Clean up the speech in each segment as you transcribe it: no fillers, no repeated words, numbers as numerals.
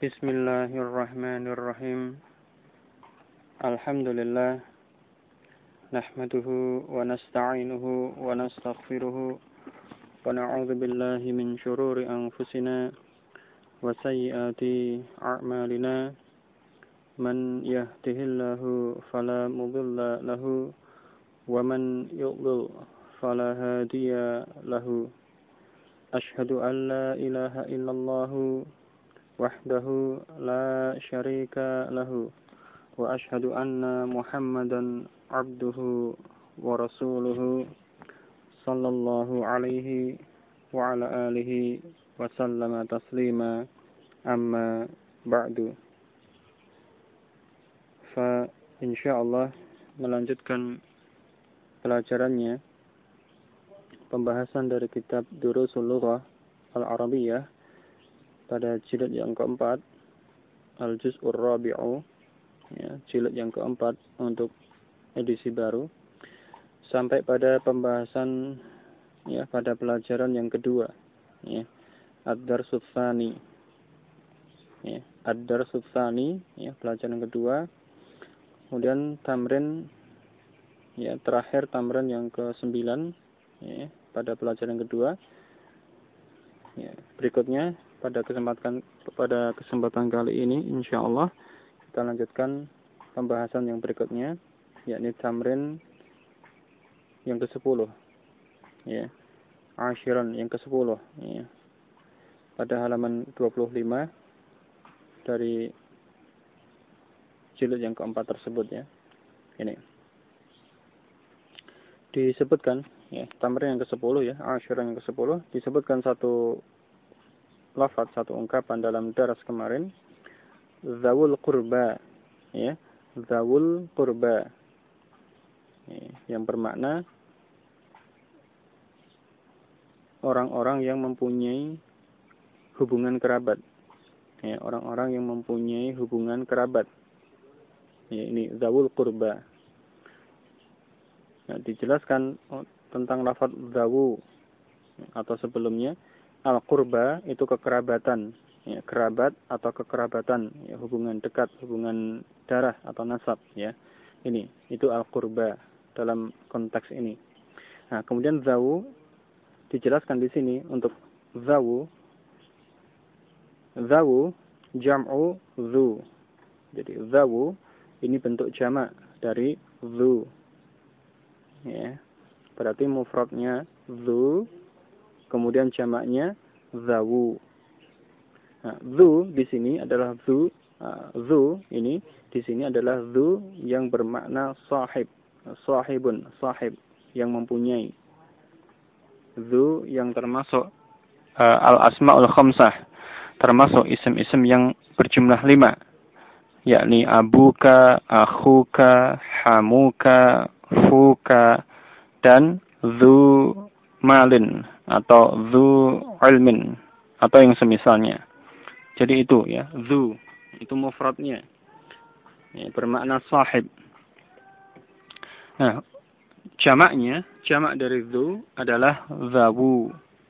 Bismillahirrahmanirrahim. Alhamdulillah. Nahmaduhu wa nasta'inuhu wa nastaghfiruhu. Wa na'udzu billahi min syururi anfusina wa sayyiati a'malina. Man yahdihillahu fala mudilla lahu wa man yudlil fala hadiya lahu. Ashhadu an la ilaha illallah wahdahu la syarika lahu wa ashhadu anna Muhammadan abduhu wa rasuluhu sallallahu alaihi wa ala alihi wa sallama taslima amma ba'du. Fa insyaallah melanjutkan pelajarannya pembahasan dari kitab Durusul Lughah Al-Arabiyyah pada jilid yang keempat, Al-Juz'ur Rabi'u, ya, jilid yang keempat untuk edisi baru, sampai pada pembahasan, ya, pada pelajaran yang kedua, ya, Ad-Darsus Tsani, ya, Ad-Darsus Tsani, ya, pelajaran yang kedua, kemudian tamrin, ya, terakhir tamrin yang ke-9, ya, pada pelajaran yang kedua, ya, berikutnya. Pada kesempatan kali ini, insyaallah kita lanjutkan pembahasan yang berikutnya, yakni tamrin yang ke-10, ya, ashiran yang ke-10, ya, pada halaman 25 dari jilid yang keempat tersebut, ya. Ini disebutkan, ya, tamrin yang ke-10, ya, ashiran yang ke-10, disebutkan satu lafaz, satu ungkapan dalam daras kemarin, zawul qurba, ya, zawul qurba, ya, yang bermakna orang-orang yang mempunyai hubungan kerabat, ya, orang-orang yang mempunyai hubungan kerabat, ya, ini zawul qurba. Nah, dijelaskan tentang lafaz zawu atau sebelumnya. Al-qurba itu kekerabatan, ya, kerabat atau kekerabatan, ya, hubungan dekat, hubungan darah atau nasab, ya. Itu al-qurba dalam konteks ini. Nah, kemudian zawu dijelaskan di sini untuk zawu jam'u zu. Jadi zawu ini bentuk jamak dari zu. Ya. Berarti mufradnya zu, kemudian jamaknya zawu. Nah, zu di sini adalah zu ini di sini adalah zu yang bermakna sahib, sahibun, sahib yang mempunyai. Zu yang termasuk al-asmaul khamsah, termasuk isim-isim yang berjumlah 5, yakni abuka, akhuka, hamuka, fuka, dan zu malin atau zu ilmin atau yang semisalnya. Jadi itu, ya, zu itu mufradnya, ya, bermakna sahib. Nah, jamak dari zu adalah zawu.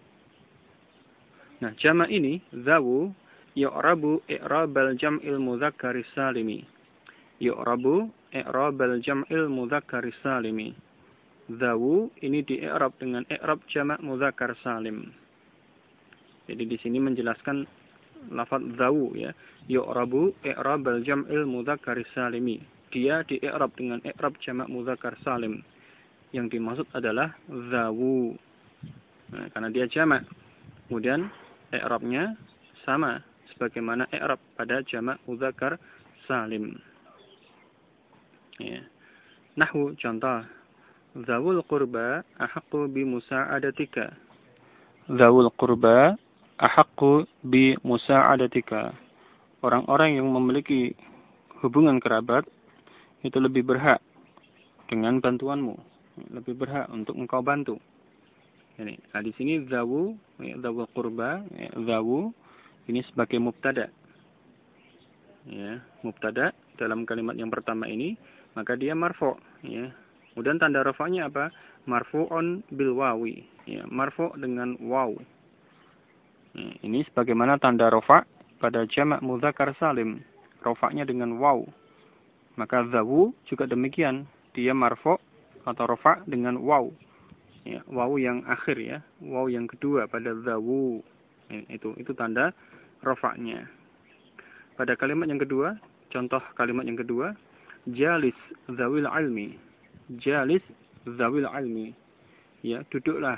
Nah, jamak ini zawu yu'rabu i'rabal jam'il mudzakkari salimi. Yu'rabu i'rabal jam'il mudzakkari salimi. Zawu ini di-i'rab dengan i'rab jamak mudzakkar salim. Jadi di sini menjelaskan lafaz zawu, ya, yu'rabu i'rabal jam'il mudzakkar salimi. Dia di-i'rab dengan i'rab jamak mudzakkar salim. Yang dimaksud adalah zawu. Nah, karena dia jamak. Kemudian i'rabnya sama sebagaimana i'rab pada jamak mudzakkar salim. Ya. Nahwu, contoh. Zawul qurba ahaqqu bi musa'adatika. Zawul qurba ahaqqu bi musa'adatika. Orang-orang yang memiliki hubungan kerabat itu lebih berhak dengan bantuanmu, lebih berhak untuk engkau bantu. Ini, nah di sini zawu, ya, zawul qurba, ya, zawu ini sebagai mubtada. Ya, mubtada dalam kalimat yang pertama ini, maka dia marfu', ya. Kemudian tanda rafa'nya apa? Marfu'un bil wawi. Ya, marfu' dengan waw. Ya, ini sebagaimana tanda rafa' pada jamak mudzakkar salim, rofaknya dengan waw. Maka zawu juga demikian, dia marfu' atau rofa' dengan waw. Ya, waw yang akhir ya, waw yang kedua pada zawu. Itu tanda rofaknya. Pada kalimat yang kedua, contoh kalimat yang kedua, jalis zawil ilmi. Jalis zawil ilmi. Ya, duduklah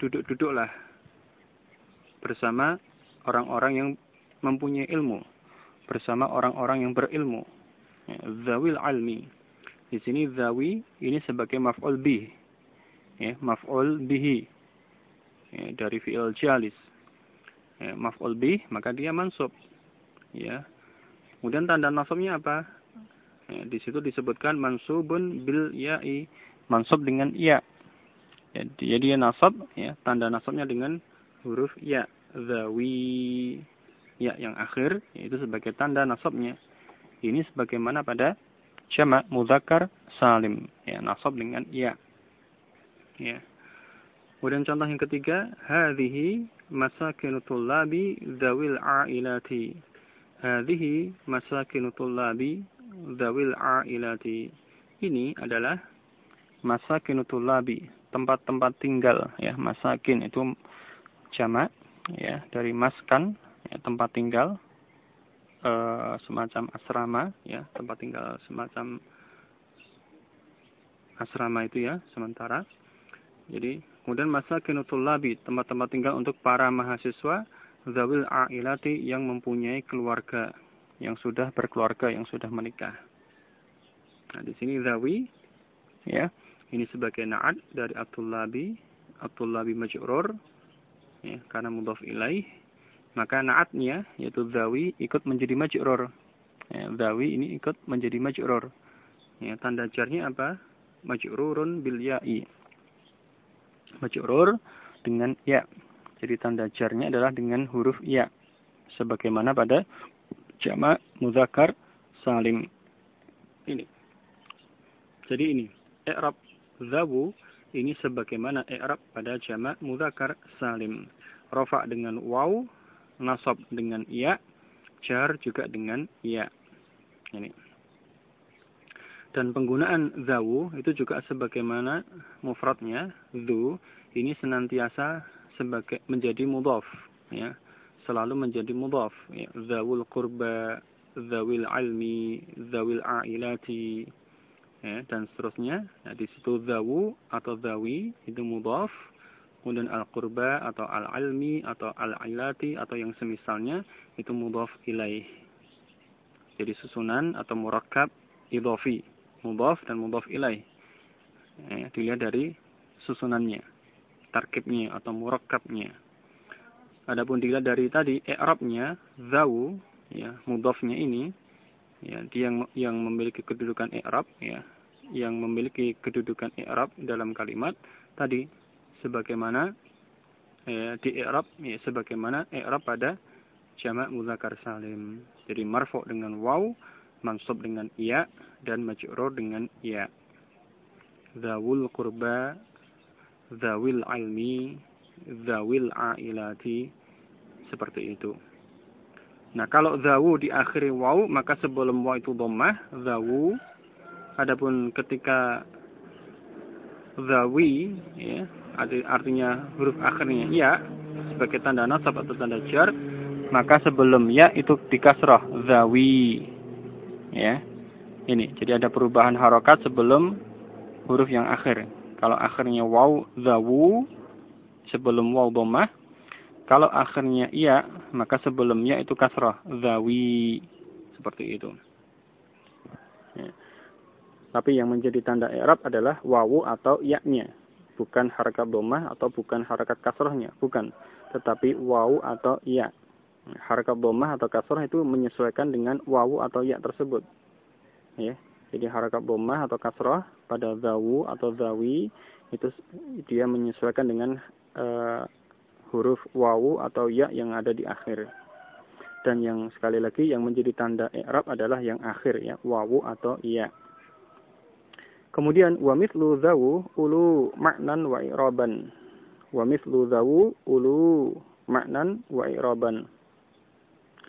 bersama orang-orang yang mempunyai ilmu, bersama orang-orang yang berilmu. Ya, zawil ilmi. Di sini zawi ini sebagai maf'ul bih. Ya, maf'ul bihi. Ya, dari fi'il jalis. Ya, maf'ul bih, maka dia mansub. Ya. Kemudian tanda nasabnya apa? Ya, di situ disebutkan mansubun bil ya'i, mansub dengan ya. Jadi dia nasab, ya, tanda nasabnya dengan huruf ya, zawi, ya yang akhir, yaitu sebagai tanda nasabnya. Ini sebagaimana pada jamak mudzakkar salim, ya, nasab dengan ya. Ya. Kemudian contoh yang ketiga, hadhihi masakinu tullabi dzawil a'ilati. Hadhihi masakinu tullabi dzawil a'ilati. Ini adalah masakinu tullabi, tempat-tempat tinggal, ya. Masakin itu jamak, ya, dari maskan, ya, tempat tinggal, semacam asrama, ya, tempat tinggal semacam asrama itu, ya, sementara. Jadi kemudian masakinu tullabi, tempat-tempat tinggal untuk para mahasiswa zawil a'ilati, yang mempunyai keluarga, yang sudah berkeluarga, yang sudah menikah. Nah, di sini zawi, ya, ini sebagai na'at dari at-tullabi majrur, ya, karena mudhaf ilaih, maka na'atnya yaitu zawi ikut menjadi majrur. Ya, zawi ini ikut menjadi majrur. Ya, tanda jarnya apa? Majrurun bil ya'i. Majrur dengan ya. Jadi tanda jarnya adalah dengan huruf ya, sebagaimana pada jamak mudzakkar salim. Ini. Jadi ini i'rab zawu ini sebagaimana i'rab pada jamak mudzakkar salim. Rafa dengan waw, nasab dengan ya, jar juga dengan ya. Ini. Dan penggunaan zawu itu juga sebagaimana mufradnya zu, ini senantiasa sebagai menjadi mudhaf, ya. Selalu menjadi mudhaf, ya. Zawul qurba, zawil ilmi, zawil a'ilati, ya, dan seterusnya. Nah, di situ zawu atau zawi itu mudhaf, kemudian al-qurba atau al-ilmi atau al-ilati atau yang semisalnya itu mudhaf ilaih. Jadi susunan atau murakkab idhafi, mudhaf dan mudhaf ilaih. Ya, dilihat dari susunannya, tarkibnya atau murakkabnya. Adapun dilihat dari tadi i'rabnya zawu, ya, mudhafnya ini, ya, dia yang memiliki kedudukan i'rab, ya, yang memiliki kedudukan i'rab dalam kalimat tadi sebagaimana, ya, di i'rab, ya, sebagaimana i'rab pada jamak mudzakkar salim. Jadi marfu' dengan waw, mansub dengan ya, dan majrur dengan ya. Zawul qurba, zawil ilmi, zawil a'ilati, seperti itu. Nah, kalau zawu diakhiri waw, maka sebelum waw itu dhammah, zawu. Adapun ketika zawi, ya, artinya huruf akhirnya ya, sebagai tanda nasab atau tanda jar, maka sebelum ya itu dikasrah, zawi. Ya. Ini, jadi ada perubahan harokat sebelum huruf yang akhir. Kalau akhirnya waw, zawu, sebelum waw dhammah. Kalau akhirnya iya, maka sebelumnya itu kasrah, zawi. Seperti itu. Ya. Tapi yang menjadi tanda i'rab adalah wawu atau ya-nya. Bukan harakat dhammah atau bukan harakat kasrahnya. Bukan. Tetapi wawu atau ya. Harakat dhammah atau kasrah itu menyesuaikan dengan wawu atau ya tersebut. Ya. Jadi harakat dhammah atau kasrah pada zawu atau zawi itu dia menyesuaikan dengan huruf wawu atau ya yang ada di akhir. Dan yang sekali lagi yang menjadi tanda i'rab adalah yang akhir, ya, wawu atau ya. Kemudian wa mithlu zawu ulu ma'nan wa i'raban. Wa mithlu zawu ulu ma'nan wa i'raban.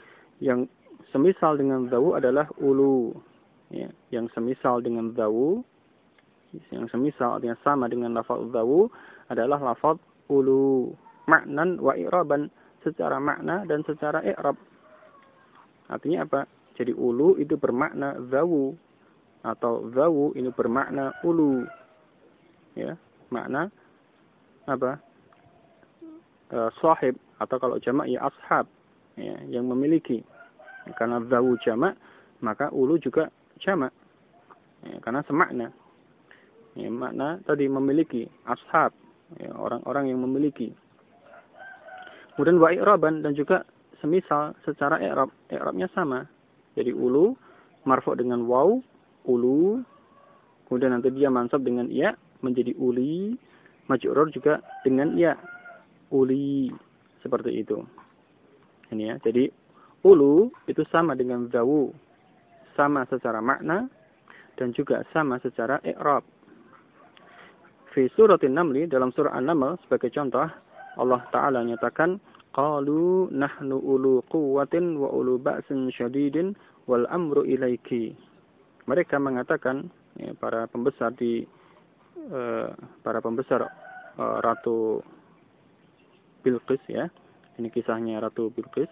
Yang semisal dengan zawu adalah ulu. Ya, yang semisal dengan zawu, yang semisal artinya sama dengan lafaz zawu adalah lafaz ulu. Maknan wa i'raban, secara makna dan secara i'rab. Artinya apa? Jadi ulu itu bermakna zawu, atau zawu ini bermakna ulu. Ya, makna apa? Sahib, atau kalau jamak ya ashab, ya, yang memiliki. Karena zawu jamak, maka ulu juga jamak. Ya, karena semakna. Ya, makna tadi memiliki, ashab, ya, orang-orang yang memiliki. Kemudian wa i'raban, dan juga semisal secara i'rab, i'rabnya sama. Jadi ulu marfu' dengan waw, ulu. Kemudian nanti dia mansab dengan ya menjadi uli, majrur juga dengan ya, uli. Seperti itu. Ini ya. Jadi ulu itu sama dengan zawu, sama secara makna dan juga sama secara i'rab. Fi suratin Naml, dalam surah An-Naml sebagai contoh, Allah Ta'ala nyatakan, qalu nahnu ulu quwwatin wa ulu ba'sin syadidin wal amru ilaiki. Mereka mengatakan, ya, para pembesar Ratu Bilqis, ya. Ini kisahnya Ratu Bilqis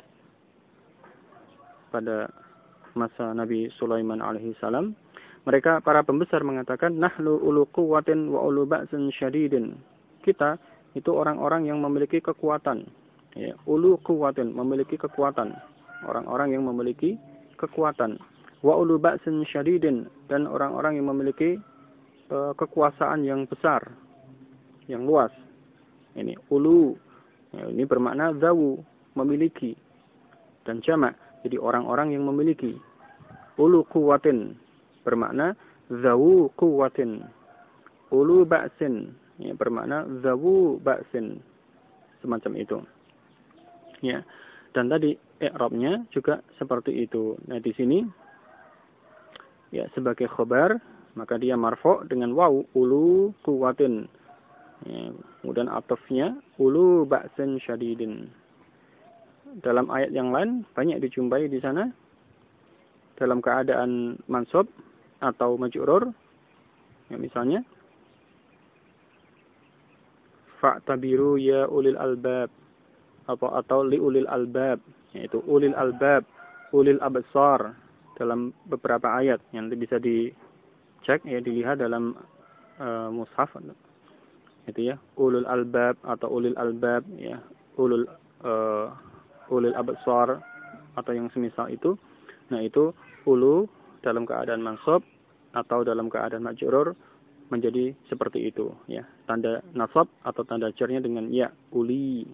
pada masa Nabi Sulaiman alaihi salam. Mereka para pembesar mengatakan, nahnu ulu quwwatin wa ulu ba'sin syadidin. Kita itu orang-orang yang memiliki kekuatan. Ya, ulu quwwatin, memiliki kekuatan. Orang-orang yang memiliki kekuatan. Wa ulu ba'sin syadidin, dan orang-orang yang memiliki kekuasaan yang besar, yang luas. Ini ulu, ya, ini bermakna zawu, memiliki, dan jamak. Jadi orang-orang yang memiliki. Ulu quwwatin bermakna zawu quwwatin. Ulu ba'sin, ya, bermakna zawu ba'sin. Semacam itu. Ya. Dan tadi i'rabnya juga seperti itu. Nah, di sini ya sebagai khabar, maka dia marfu' dengan waw, ulu quwwatin. Ya, kemudian atofnya ulu ba'sin syadidin. Dalam ayat yang lain banyak dijumpai di sana dalam keadaan mansub atau majrur. Ya, misalnya fa'tabiru ya ulil albab, atau li ulil albab, yaitu ulil albab, ulil absar, dalam beberapa ayat yang bisa dicek, ya, dilihat dalam mushaf, itu ya, ulul albab atau ulil albab, ya, ulil absar atau yang semisal itu. Nah, itu ulu dalam keadaan mansub atau dalam keadaan majrur menjadi seperti itu, ya, tanda nasab atau tanda jarnya dengan ya, uli.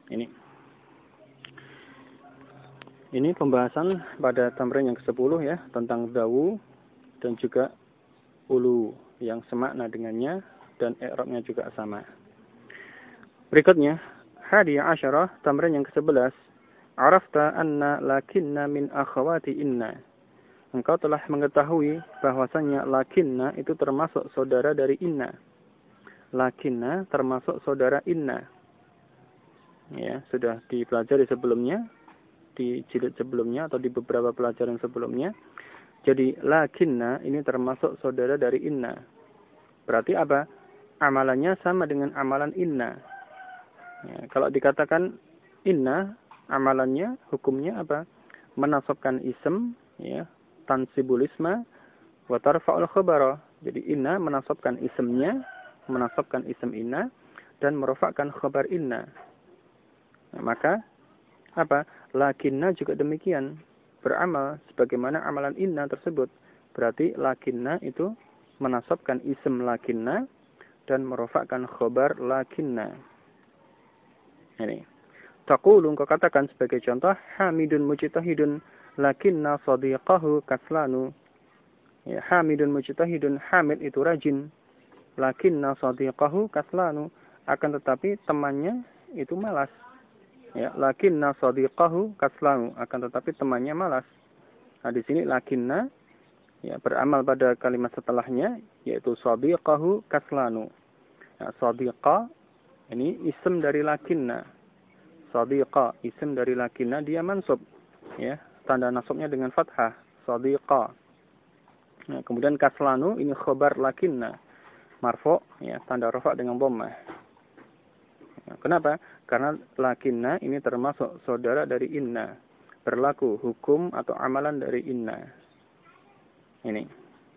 Ini pembahasan pada tamrin yang ke-10, ya, tentang zawu dan juga ulu yang semakna dengannya dan i'rabnya juga sama. Berikutnya, 11, tamrin yang ke-11. Arafta anna lakinna min akhawati inna. Engkau telah mengetahui bahwasannya lakinna itu termasuk saudara dari inna. Lakinna termasuk saudara inna. Ya, sudah dipelajari sebelumnya, di jilid sebelumnya atau di beberapa pelajaran sebelumnya. Jadi lakinna ini termasuk saudara dari inna. Berarti apa? Amalannya sama dengan amalan inna. Ya, kalau dikatakan inna, amalannya, hukumnya apa? Menasabkan ism, ya, tansibul isma wa tarfa'ul khabara. Jadi inna menasabkan ismnya, menasabkan ism inna, dan merofakkan khabar inna. Nah, maka apa? Lakinna juga demikian, beramal sebagaimana amalan inna tersebut. Berarti lakinna itu menasabkan ism lakinna dan merofakkan khabar lakinna. Ini. Taqulu, engkau katakan sebagai contoh, hamidun mujtahidun lakinna sadiqahu kaslanu. Ya, hamidun mujtahidun, hamid itu rajin. Lakinna sadiqahu kaslanu, akan tetapi temannya itu malas. Ya, lakinna sadiqahu kaslanu, akan tetapi temannya malas. Nah, di sini lakinna, ya, beramal pada kalimat setelahnya, yaitu sadiqahu kaslanu. Nah, sadiqa ini isim dari lakinna. Sadiqa isim dari lakinna, dia mansub, ya, tanda nasabnya dengan fathah, sadiqa. Nah, kemudian kaslanu ini khobar lakinna, marfu, ya, tanda rafa dengan dhammah. Nah, kenapa? Karena lakinna ini termasuk saudara dari inna, berlaku hukum atau amalan dari inna. Ini.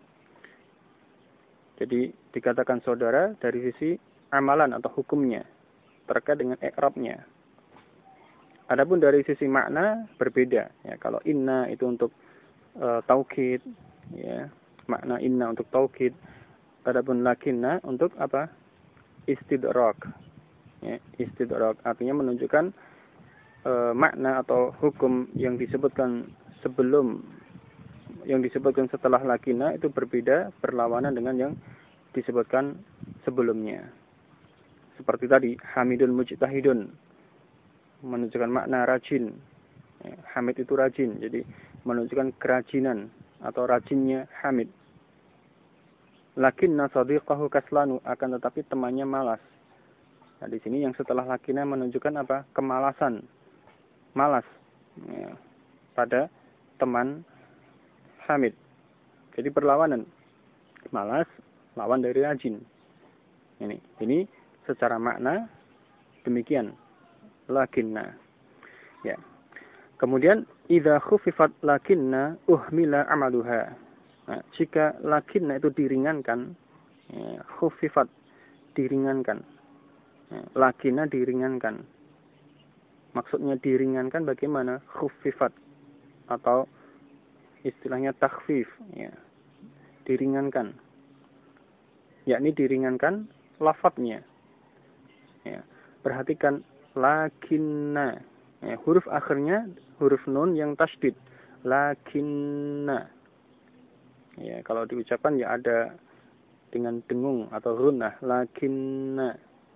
Jadi dikatakan saudara dari sisi amalan atau hukumnya terkait dengan i'rabnya. Adapun dari sisi makna berbeda. Ya, kalau inna itu untuk taukid, ya, makna inna untuk taukid. Adapun lakinna untuk apa? Istidrak. Ya, istidrak artinya menunjukkan makna atau hukum yang disebutkan sebelum, yang disebutkan setelah lakinna itu berbeda, berlawanan dengan yang disebutkan sebelumnya. Seperti tadi, hamidun mujtahidun, menunjukkan makna rajin. Ya, hamid itu rajin, jadi menunjukkan kerajinan atau rajinnya hamid. Lakinna sadiqahu kaslanu, akan tetapi temannya malas. Nah, di sini yang setelah lakinna menunjukkan apa? Kemalasan, malas, ya, pada teman hamid. Jadi perlawanan, malas lawan dari rajin. Ini secara makna demikian. Lakinna. Ya. Kemudian idza khuffifat lakinna uhmila amaluha. Nah, jika lakinna itu diringankan, ya, khuffifat diringankan. Ya, lakinna diringankan. Maksudnya diringankan bagaimana? Khuffifat atau istilahnya takhfif, ya. Diringankan. Yakni diringankan lafadznya. Ya. Perhatikan lakinna. Ya, huruf akhirnya huruf nun yang tasydid. Lakinna. Ya, kalau diucapkan ya ada dengan dengung atau gunnah. Lakinna.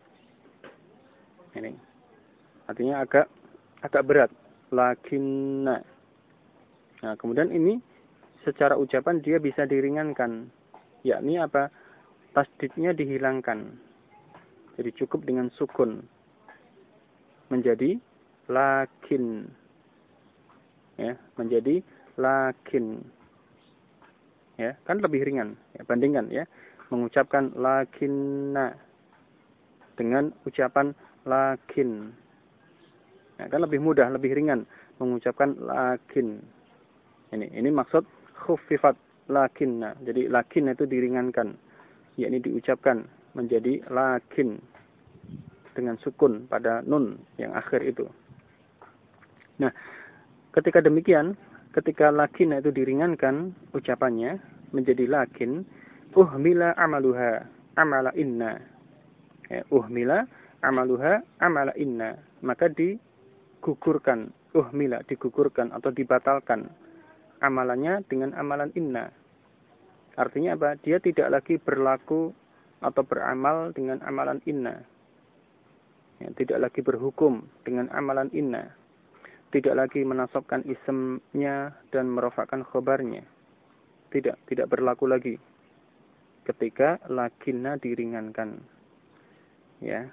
Ini. Artinya agak berat. Lakinna. Nah, kemudian ini secara ucapan dia bisa diringankan. Yakni apa? Tasdidnya dihilangkan. Jadi cukup dengan sukun. Menjadi lakin. Ya, menjadi lakin. Ya, kan lebih ringan. Ya, bandingkan ya. Mengucapkan lakinna dengan ucapan lakin. Ya, kan lebih mudah, lebih ringan mengucapkan lakin. Ini maksud khuffifat lakinna. Jadi lakin itu diringankan, yakni diucapkan menjadi lakin dengan sukun pada nun yang akhir itu. Nah, ketika demikian, ketika lakin itu diringankan ucapannya menjadi lakin, uhmila amaluha amala inna. Ya, uhmila amaluha amala inna. Maka digugurkan, uhmila digugurkan atau dibatalkan amalannya dengan amalan inna. Artinya apa? Dia tidak lagi berlaku atau beramal dengan amalan inna. Ya, tidak lagi berhukum dengan amalan inna. Tidak lagi menasabkan isimnya dan merofakkan khobarnya. Tidak berlaku lagi ketika lakinna diringankan. Ya.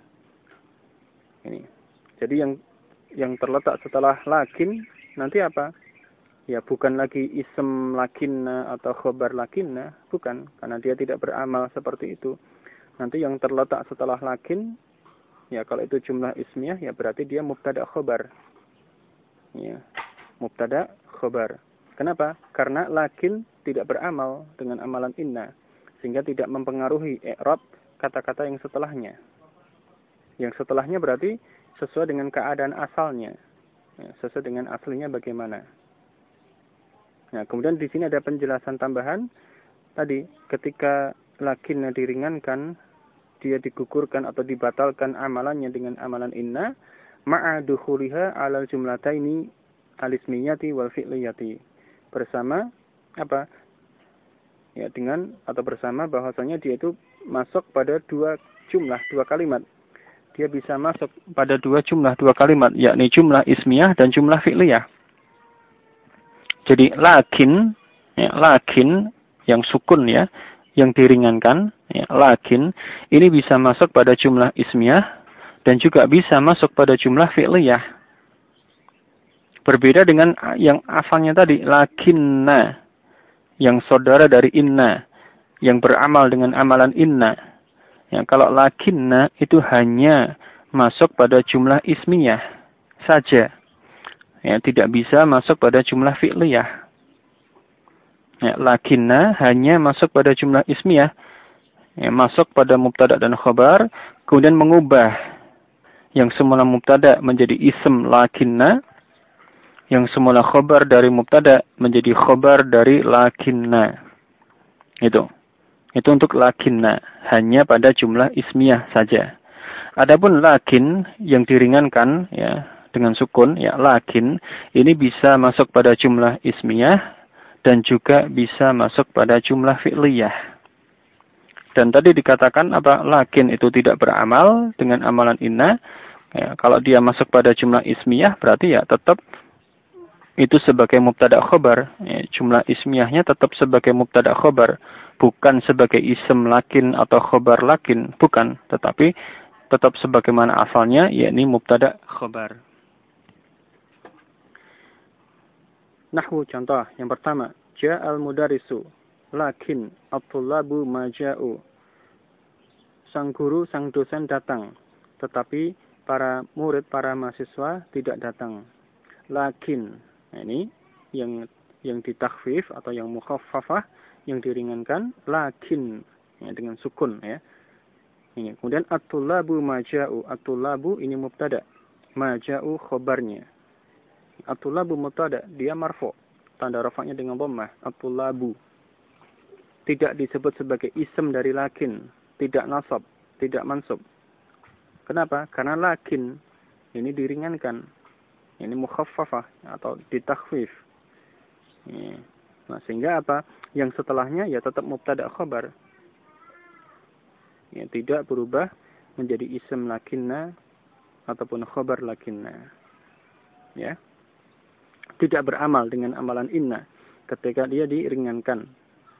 Ini. Jadi yang terletak setelah lakin nanti apa? Ya, bukan lagi ism lakinna atau khobar lakinna, bukan, karena dia tidak beramal seperti itu. Nanti yang terletak setelah lakin, ya kalau itu jumlah ismiyah, ya berarti dia mubtada khobar. Ya, mubtada khobar. Kenapa? Karena lakin tidak beramal dengan amalan inna, sehingga tidak mempengaruhi i'rab kata-kata yang setelahnya. Yang setelahnya berarti sesuai dengan keadaan asalnya, ya, sesuai dengan aslinya bagaimana. Nah, kemudian di sini ada penjelasan tambahan. Tadi, ketika lakinnya diringankan, dia digugurkan atau dibatalkan amalannya dengan amalan inna, ma'a dukhuliha alal jumlataini alismiyati wal fi'liyati. Bersama apa? Ya, dengan atau bersama bahwasanya dia itu masuk pada dua jumlah, dua kalimat. Dia bisa masuk pada dua jumlah, dua kalimat, yakni jumlah ismiyah dan jumlah fi'liyah. Jadi lakin, ya, lakin yang sukun ya, yang diringankan, ya, lakin ini bisa masuk pada jumlah ismiyah dan juga bisa masuk pada jumlah fi'liyah. Berbeda dengan yang asalnya tadi, lakinna, yang saudara dari inna, yang beramal dengan amalan inna. Ya, kalau lakinna itu hanya masuk pada jumlah ismiyah saja. Ya, tidak bisa masuk pada jumlah fi'liyah. Ya, lakinna hanya masuk pada jumlah ismiyah. Ya, masuk pada mubtada dan khabar, kemudian mengubah yang semula mubtada menjadi ism lakinna, yang semula khabar dari mubtada menjadi khabar dari lakinna. Itu untuk lakinna, hanya pada jumlah ismiyah saja. Adapun lakin yang diringankan ya dengan sukun, ya lakin ini bisa masuk pada jumlah ismiyah dan juga bisa masuk pada jumlah fi'liyah. Dan tadi dikatakan apa? Lakin itu tidak beramal dengan amalan inna. Ya, kalau dia masuk pada jumlah ismiyah berarti ya tetap itu sebagai mubtada khobar. Ya, jumlah ismiyahnya tetap sebagai mubtada khobar, bukan sebagai ism lakin atau khobar lakin, bukan, tetapi tetap sebagaimana asalnya, yakni mubtada khobar. Nahwu contoh yang pertama, ja'al mudarisu lakin at-tullabu maja'u. Sang guru, sang dosen datang, tetapi para murid, para mahasiswa tidak datang. Lakin, nah ini yang ditakhfif atau yang mukhaffafah, yang diringankan, lakin ya, dengan sukun ya. Ini. Kemudian at-tullabu maja'u. At-tullabu ini mubtada, maja'u khobarnya. At-tullabu mubtada, dia marfu, tanda rafa'nya dengan dhammah. At-tullabu tidak disebut sebagai ism dari lakin, tidak nasab, tidak mansub. Kenapa? Karena lakin ini diringankan, ini mukhaffafah atau ditakhfif. Nah, sehingga apa? Yang setelahnya ya tetap mubtada khabar. Ya, tidak berubah menjadi ism lakinna ataupun khabar lakinna. Ya. Tidak beramal dengan amalan inna ketika dia diringankan.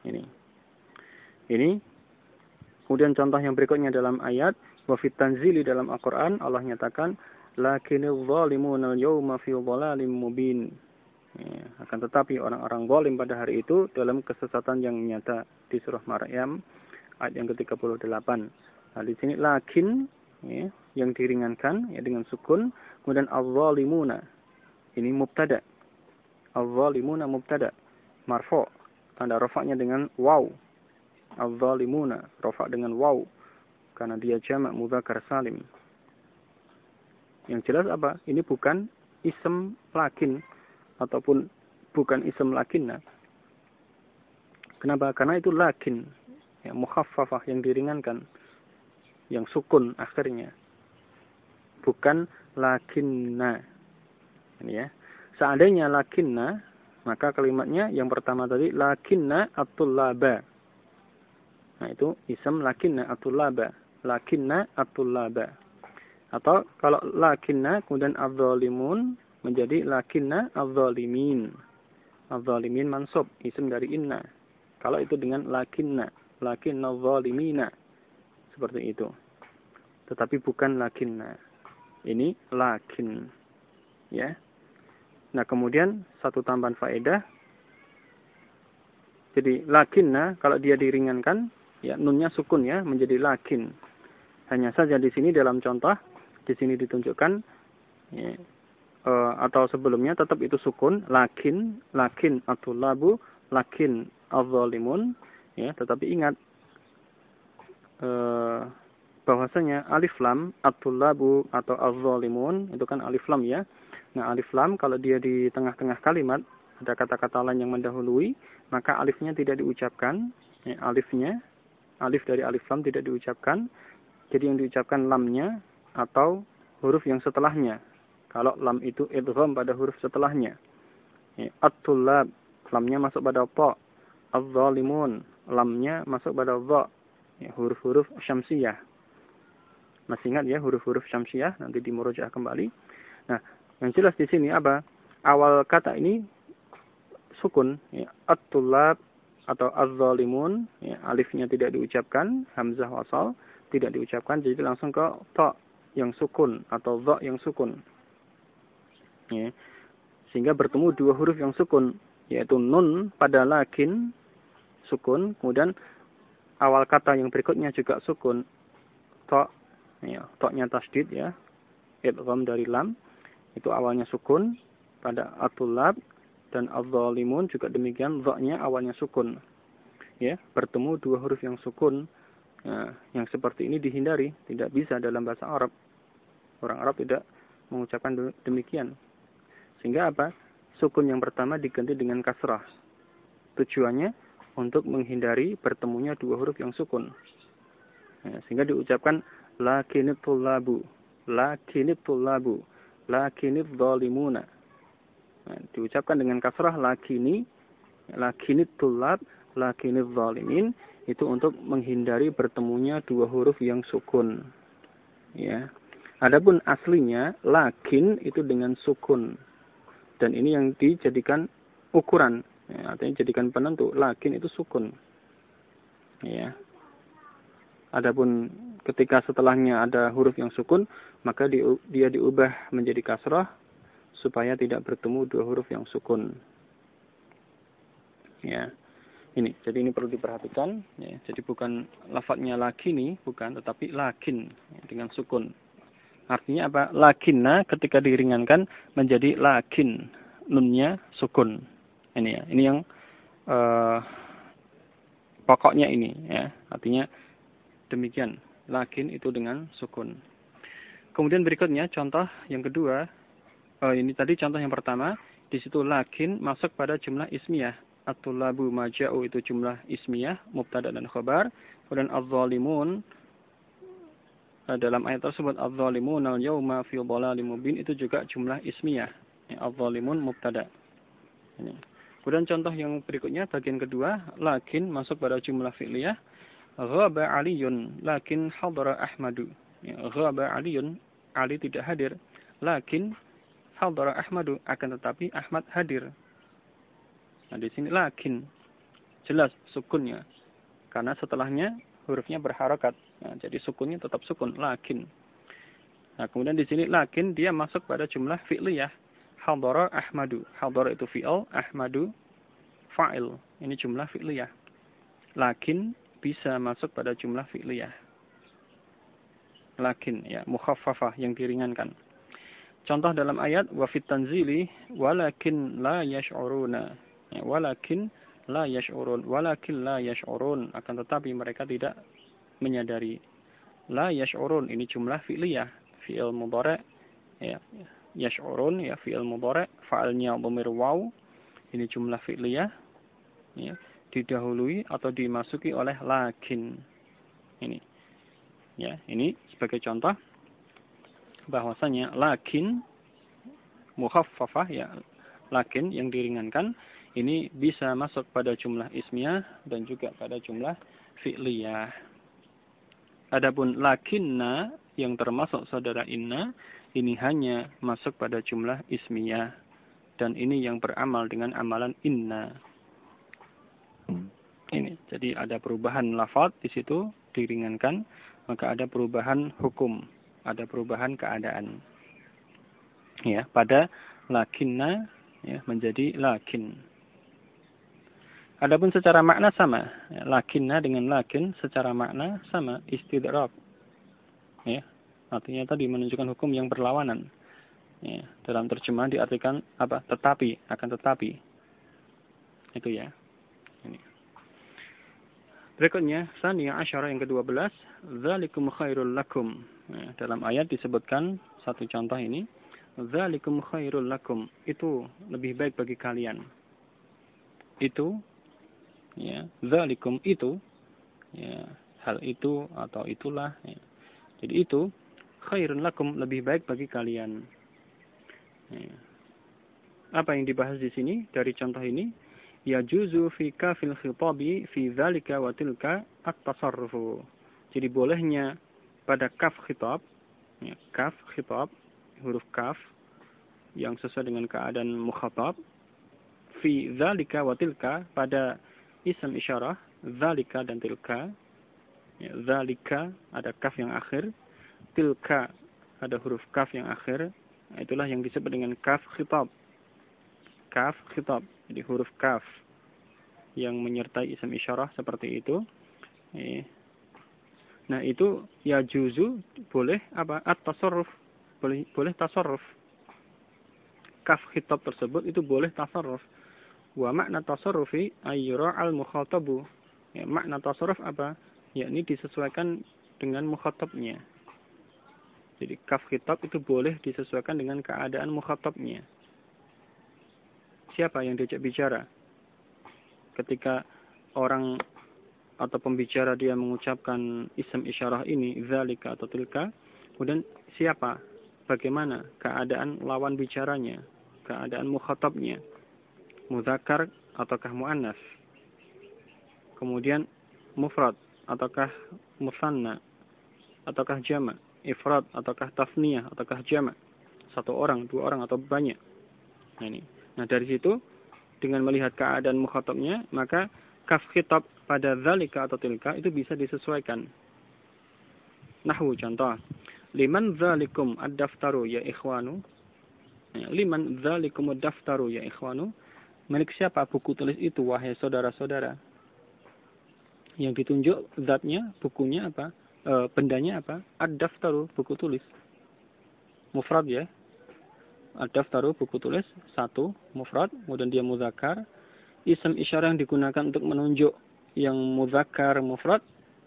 Ini. Kemudian contoh yang berikutnya dalam ayat wa fit tanzili dalam Al-Qur'an Allah nyatakan lakinil zalimuna al-yawma fi dhalalin mubin. Ya, akan tetapi orang-orang zalim pada hari itu dalam kesesatan yang nyata di surah Maryam ayat yang ke-38. Nah, di sini lakin ya, yang diringankan ya dengan sukun, kemudian az-zalimuna ini mubtada. Az-zalimuna mubtada marfu, tanda rafa'nya dengan waw. Az-zalimuna rafa' dengan waw karena dia jamak mudzakkar salim. Yang jelas apa? Ini bukan ism lakin ataupun bukan ism lakinna. Kenapa? Karena itu lakin ya, mukhaffafah yang diringankan, yang sukun akhirnya, bukan lakinna. Ini ya. Seandainya lakinna, maka kalimatnya yang pertama tadi lakinna at-tullaba. Nah, itu ism lakinna at-tullaba. Lakinna at-tullaba. Atau kalau lakinna kemudian adz-dzalimun menjadi lakinna adz-dzalimin. Adz-dzalimin mansub, ism dari inna. Kalau itu dengan lakinna, lakinna adz-dzalimina. Seperti itu. Tetapi bukan lakinna. Ini lakin. Ya. Nah, kemudian satu tambahan faedah. Jadi lakinna kalau dia diringankan, ya nunnya sukun ya menjadi lakin. Hanya saja di sini dalam contoh di sini ditunjukkan ya, atau sebelumnya tetap itu sukun lakin at-tullabu lakin adz-dzalimun ya, tetapi ingat bahwasanya alif lam at-tullabu atau adz-dzalimun itu kan alif lam ya. Nah, alif lam kalau dia di tengah-tengah kalimat ada kata-kata lain yang mendahului, maka alifnya tidak diucapkan. Ya, alif dari alif lam tidak diucapkan. Jadi yang diucapkan lamnya atau huruf yang setelahnya. Kalau lam itu idgham pada huruf setelahnya. Ya, at-tullab, lamnya masuk pada ta. Az-zalimun, lamnya masuk pada dha. Ya, huruf-huruf syamsiyah. Masih ingat ya huruf-huruf syamsiyah? Nanti dimurojaah kembali. Nah, yang jelas di sini apa? Awal kata ini sukun, ya, at-tullab atau az-zalimun, ya, alifnya tidak diucapkan, hamzah wasal tidak diucapkan, jadi langsung ke ta yang sukun atau dha yang sukun. Ya. sehingga bertemu dua huruf yang sukun, yaitu nun pada lakin sukun, kemudian awal kata yang berikutnya juga sukun, to, ya, to-nya tasdid ya, idgham dari lam, itu awalnya sukun pada at-tullab, dan adz-dzalimun juga demikian, dha-nya awalnya sukun. Ya, bertemu dua huruf yang sukun. Nah, yang seperti ini dihindari, tidak bisa dalam bahasa Arab. Orang Arab tidak mengucapkan demikian. Sehingga apa? Sukun yang pertama diganti dengan kasrah. Tujuannya untuk menghindari bertemunya dua huruf yang sukun. Nah, sehingga diucapkan lakinit tullabu, lakinit tullabu, lakinit dhalimuna. Nah, diucapkan dengan kasrah lakini, lakinit tullab, lakinit dhalimin, itu untuk menghindari bertemunya dua huruf yang sukun. Ya. Adapun aslinya lakin itu dengan sukun. Dan ini yang dijadikan ukuran, ya, artinya dijadikan penentu. Lakin itu sukun. Ya. Adapun ketika setelahnya ada huruf yang sukun, maka dia diubah menjadi kasrah supaya tidak bertemu dua huruf yang sukun. Ya. Ini, jadi ini perlu diperhatikan. Ya. Jadi bukan lafadznya lakini, bukan, tetapi lakin ya, dengan sukun. Artinya apa? Lakinna ketika diringankan menjadi lakin. Nunnya sukun. Ini ya. Ini yang pokoknya ini ya. Artinya demikian. Lakin itu dengan sukun. Kemudian berikutnya contoh yang kedua. Ini tadi contoh yang pertama. Di situ lakin masuk pada jumlah ismiyah. At-tullabu maja'u itu jumlah ismiyah. Mubtada dan khabar. Kemudian adz-dzalimun. Dalam ayat tersebut adz-dzalimun al-yawma fi dhalalin mubin itu juga jumlah ismiyah. Adz-dzalimun mubtada. Ini. Kemudian contoh yang berikutnya bagian kedua, lakin masuk pada jumlah fi'liyah. Ghaba Aliyun lakin hadara Ahmadu. Ghaba Aliyun, Ali tidak hadir. Lakin hadara Ahmadu, akan tetapi Ahmad hadir. Nah, di sini lakin jelas sukunnya. Karena setelahnya hurufnya berharakat. Nah, jadi sukunnya tetap sukun, lakin. Nah, kemudian di sini lakin dia masuk pada jumlah fi'liyah. Hadara Ahmadu. Hadara itu fi'il, Ahmadu fa'il. Ini jumlah fi'liyah. Lakin bisa masuk pada jumlah fi'liyah. Lakin ya, mukhaffafah yang diringankan. Contoh dalam ayat wa fit tanzili walakin la yash'uruna. Ya, walakin la yash'urun, walakin la yash'urun, akan tetapi mereka tidak menyadari. La yash'urun ini jumlah fi'liyah, fi'il mudhari' ya. Yash'urun ya fi'il mudhari', fa'ilnya dhamir waw. Ini jumlah fi'liyah ya, didahului atau dimasuki oleh lakin. Ini. Ya, ini sebagai contoh bahwasanya lakin mukhaffafah ya, lakin yang diringankan ini bisa masuk pada jumlah ismiyah dan juga pada jumlah fi'liyah. Adapun lakinna yang termasuk saudara inna ini hanya masuk pada jumlah ismiyah dan ini yang beramal dengan amalan inna. Ini jadi ada perubahan lafaz di situ diringankan, maka ada perubahan hukum, ada perubahan keadaan. Ya, pada lakinna ya, menjadi lakin. Adapun secara makna sama, ya, lakinna dengan lakin secara makna sama, istidrak. Ya, artinya tadi menunjukkan hukum yang berlawanan. Ya, dalam terjemahan diartikan apa? Tetapi, akan tetapi. Itu ya. Ini. Berikutnya, Tsaniya Asyara yang ke-12, dzalikum khairul lakum. Ya, dalam ayat disebutkan satu contoh ini, dzalikum khairul lakum, itu lebih baik bagi kalian. Itu ya, dzalikum itu ya, hal itu atau itulah ya. Jadi itu khairun lakum, lebih baik bagi kalian. Ya. Apa yang dibahas di sini dari contoh ini? Ya juzu fi kafil khitabi fi dzalika wa tilka at-tasarrufu. Jadi bolehnya pada kaf khitab ya, kaf khitab huruf kaf yang sesuai dengan keadaan mukhatab fi dzalika wa tilka pada ism isyarah dzalika dan tilka ya, dzalika ada kaf yang akhir, tilka ada huruf kaf yang akhir, itulah yang disebut dengan kaf khitab kaf khitab. Jadi huruf kaf yang menyertai isim isyarah seperti itu. Nah, itu ya juzu boleh apa? At-tasarruf. Boleh tasarruf. Kaf khitab tersebut itu boleh tasarruf. Wa makna tasarrufi ayyura al-mukhatabu. Ya, makna tasarruf apa? Yakni disesuaikan dengan mukhatabnya. Jadi kaf khitab itu boleh disesuaikan dengan keadaan mukhatabnya. Siapa yang diajak bicara? Ketika orang atau pembicara dia mengucapkan isim isyarah ini, zalika atau tilka, kemudian siapa? Bagaimana keadaan lawan bicaranya? Keadaan mukhatabnya? Muzakkar ataukah muannas? Kemudian mufrad ataukah musanna? Ataukah jama'? Ifrad ataukah tasniyah ataukah jama'? Satu orang, dua orang atau banyak? Nah, dari situ dengan melihat keadaan mukhatabnya, maka kaf khitab pada zalika atau tilka itu bisa disesuaikan. Nahwu contoh, liman zalikum ad-daftaru ya ikhwanu. Liman zalikum ad-daftaru ya ikhwanu. Milik siapa buku tulis itu wahai saudara-saudara? Yang ditunjuk zatnya, bukunya apa? Bendanya apa? Ad-daftaru, buku tulis. Mufrad ya. Ad-daftaru, buku tulis, satu, mufrad, kemudian dia muzakkar. Isim isyarah yang digunakan untuk menunjuk yang muzakkar mufrad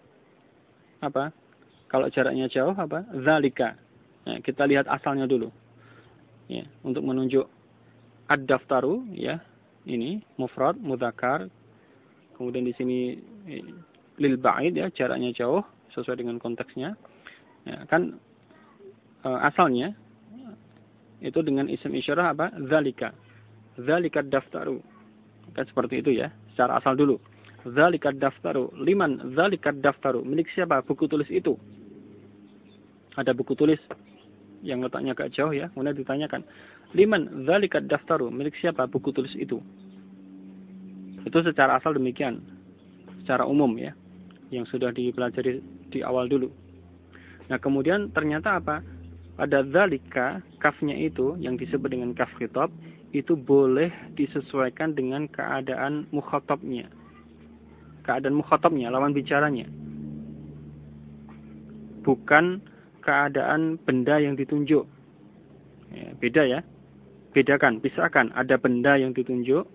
apa? Kalau jaraknya jauh apa? Zalika. Nah, kita lihat asalnya dulu. Ya, untuk menunjuk ad-daftaru ya, ini mufrad muzakkar. Kemudian di sini lil ba'id ya, jaraknya jauh sesuai dengan konteksnya. Ya, kan asalnya itu dengan isim isyarah apa? Zalika. Zalika ad-daftaru. Kan seperti itu ya, secara asal dulu. Zalika ad-daftaru, liman zalika ad-daftaru, milik siapa buku tulis itu? Ada buku tulis yang letaknya agak jauh ya, kemudian ditanyakan, liman zalika ad-daftaru, milik siapa buku tulis itu? Itu secara asal demikian, secara umum ya, yang sudah dipelajari di awal dulu. Nah, kemudian ternyata apa? Ada zalika, kafnya itu yang disebut dengan kaf khitab, itu boleh disesuaikan dengan keadaan mukhatabnya. Keadaan mukhatabnya, lawan bicaranya. Bukan keadaan benda yang ditunjuk. Ya, beda ya. Bedakan, pisahkan. Ada benda yang ditunjuk.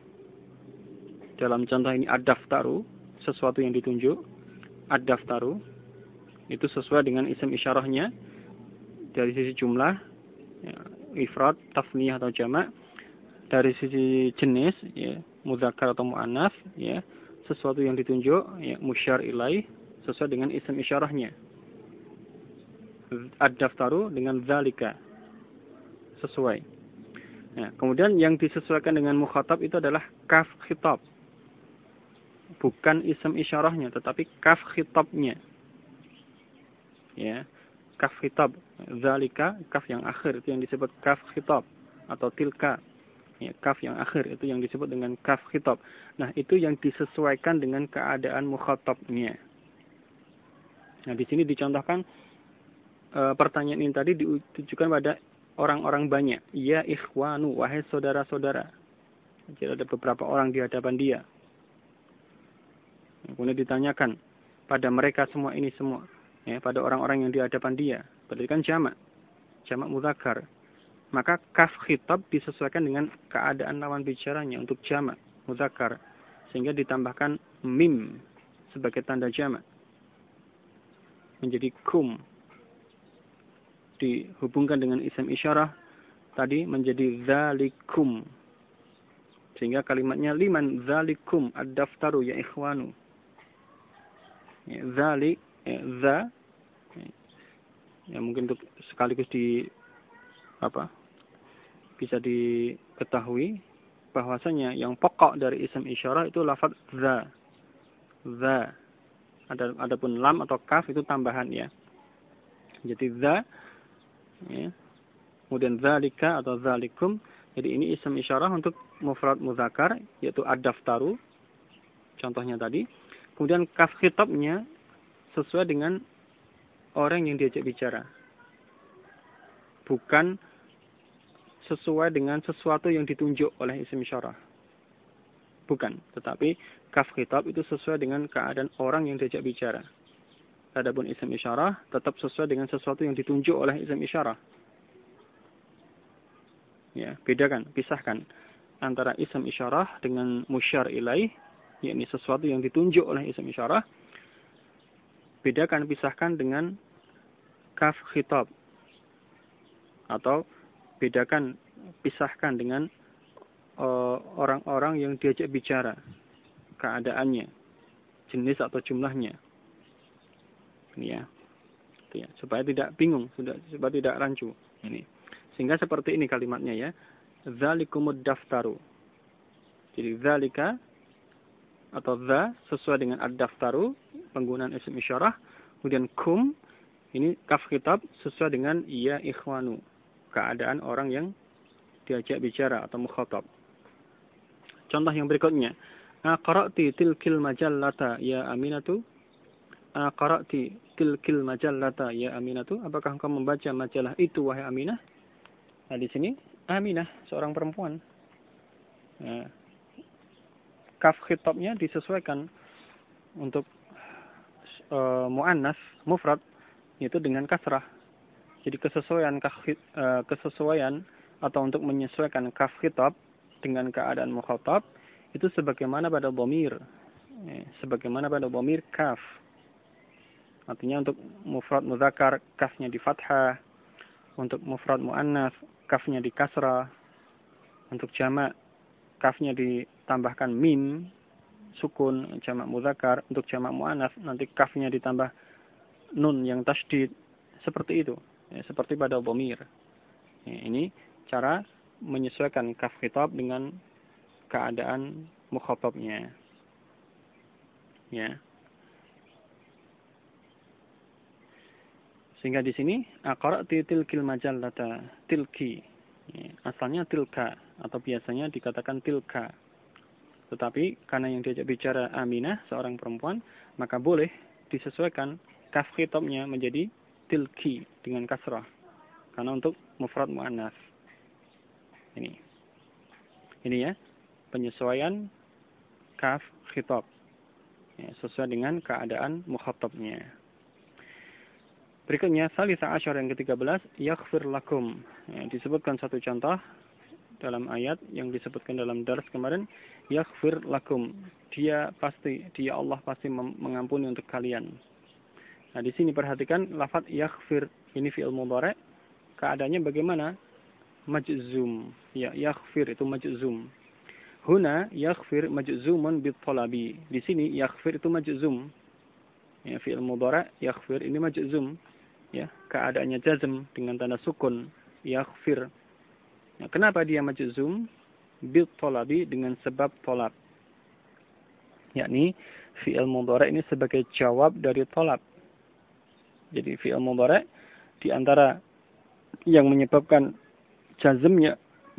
Dalam contoh ini ad-daftaru, sesuatu yang ditunjuk. Ad-daftaru, itu sesuai dengan isim isyarahnya. Dari sisi jumlah, ya, ifrad, tasniyah atau jama'. Dari sisi jenis, ya, muzakkar atau mu'annas, ya, sesuatu yang ditunjuk, ya, musyar ilaih, sesuai dengan isim isyarahnya. Ad-daftaru dengan zalika, sesuai. Nah, kemudian yang disesuaikan dengan mukhatab itu adalah kaf khitab. Bukan isim isyarahnya, tetapi kaf khitabnya. Ya, kaf khitab. Zalika, kaf yang akhir, itu yang disebut kaf khitab. Atau tilka. Ya, kaf yang akhir itu yang disebut dengan kaf khitab. Nah, itu yang disesuaikan dengan keadaan mukhatabnya. Nah, di sini dicontohkan pertanyaan ini tadi ditujukan pada orang-orang banyak. Ya ikhwanu, wahai saudara-saudara. Jadi ada beberapa orang di hadapan dia. Kemudian ditanyakan pada mereka semua ini semua. Ya, pada orang-orang yang di hadapan dia. Berarti kan jamak. Jamak muzakkar. Maka kaf khitab disesuaikan dengan keadaan lawan bicaranya untuk jamak muzakkar, sehingga ditambahkan mim sebagai tanda jamak menjadi kum, dihubungkan dengan isim isyarah tadi menjadi zalikum, sehingga kalimatnya liman zalikum ad-daftaru ya ikhwanu. Ya, zalik za ya, mungkin untuk sekaligus bisa diketahui bahwasanya yang pokok dari isim isyarah itu lafaz za. Za. Adapun lam atau kaf itu tambahan ya. Jadi za ya. Kemudian zalika atau zalikum. Jadi ini isim isyarah untuk mufrad muzakkar yaitu ad-daftaru. Contohnya tadi. Kemudian kaf khitabnya sesuai dengan orang yang diajak bicara. Bukan sesuai dengan sesuatu yang ditunjuk oleh isim isyarah. Bukan, tetapi kaf khitab itu sesuai dengan keadaan orang yang diajak bicara. Adapun isim isyarah tetap sesuai dengan sesuatu yang ditunjuk oleh isim isyarah. Ya, bedakan, pisahkan antara isim isyarah dengan musyar ilaih, yakni sesuatu yang ditunjuk oleh isim isyarah. Bedakan, pisahkan dengan kaf khitab. Atau bedakan, pisahkan dengan orang-orang yang diajak bicara, keadaannya, jenis atau jumlahnya. Ini ya. Supaya tidak bingung, supaya tidak rancu. Ini. Sehingga seperti ini kalimatnya ya. Dzalikumud daftaru. Jadi dzalika atau dza sesuai dengan ad-daftaru, penggunaan isim isyarah. Kemudian kum, ini kaf khitab sesuai dengan ya ikhwanu, keadaan orang yang diajak bicara atau mukhatab. Contoh yang berikutnya. Aqra'ti tilkil majallata ya Aminatu. Aqra'ti tilkil majallata ya Aminatu. Apakah engkau membaca majalah itu wahai Aminah? Nah, di sini Aminah seorang perempuan. Nah, kaf khitabnya disesuaikan untuk muannas mufrad yaitu dengan kasrah. Jadi kesesuaian atau untuk menyesuaikan kaf khitab dengan keadaan mukhatab itu sebagaimana pada dhamir. Sebagaimana pada dhamir kaf. Artinya untuk mufrad muzakkar kafnya di fathah, untuk mufrad muannas kafnya di kasrah, untuk jamak kafnya ditambahkan mim sukun jamak muzakkar, untuk jamak muannas nanti kafnya ditambah nun yang tasydid, seperti itu. Seperti pada dhamir. Ini cara menyesuaikan kaf khitab dengan keadaan mukhatabnya. Ya. Sehingga di sini aqra'ti tilkil majallata, tilki. Asalnya tilka atau biasanya dikatakan tilka. Tetapi karena yang diajak bicara Aminah, seorang perempuan, maka boleh disesuaikan kaf khitabnya menjadi tilki dengan kasrah. Karena untuk mufrad muannas. Ini ya, penyesuaian kaf khitab. Ya, sesuai dengan keadaan mukhatabnya. Berikutnya, salisa asyar yang ke-13, yaghfir lakum. Ya, disebutkan satu contoh dalam ayat yang disebutkan dalam dars kemarin, yaghfir lakum. Dia Allah pasti mengampuni untuk kalian. Nah, di sini perhatikan lafaz yaghfir ini fi'il mudhari'. Keadaannya bagaimana? Majzum. Ya, yaghfir itu majzum. Huna yaghfir majzumun bit talabi. Di sini yaghfir itu majzum. Ya, fi'il mudhari' yaghfir ini majzum. Ya, keadaannya jazm dengan tanda sukun. Yaghfir. Nah, kenapa dia majzum? Bit talabi dengan sebab talab. Yakni fi'il mudhari' ini sebagai jawab dari talab. Jadi fi'il mudhari' di antara yang menyebabkan jazmnya,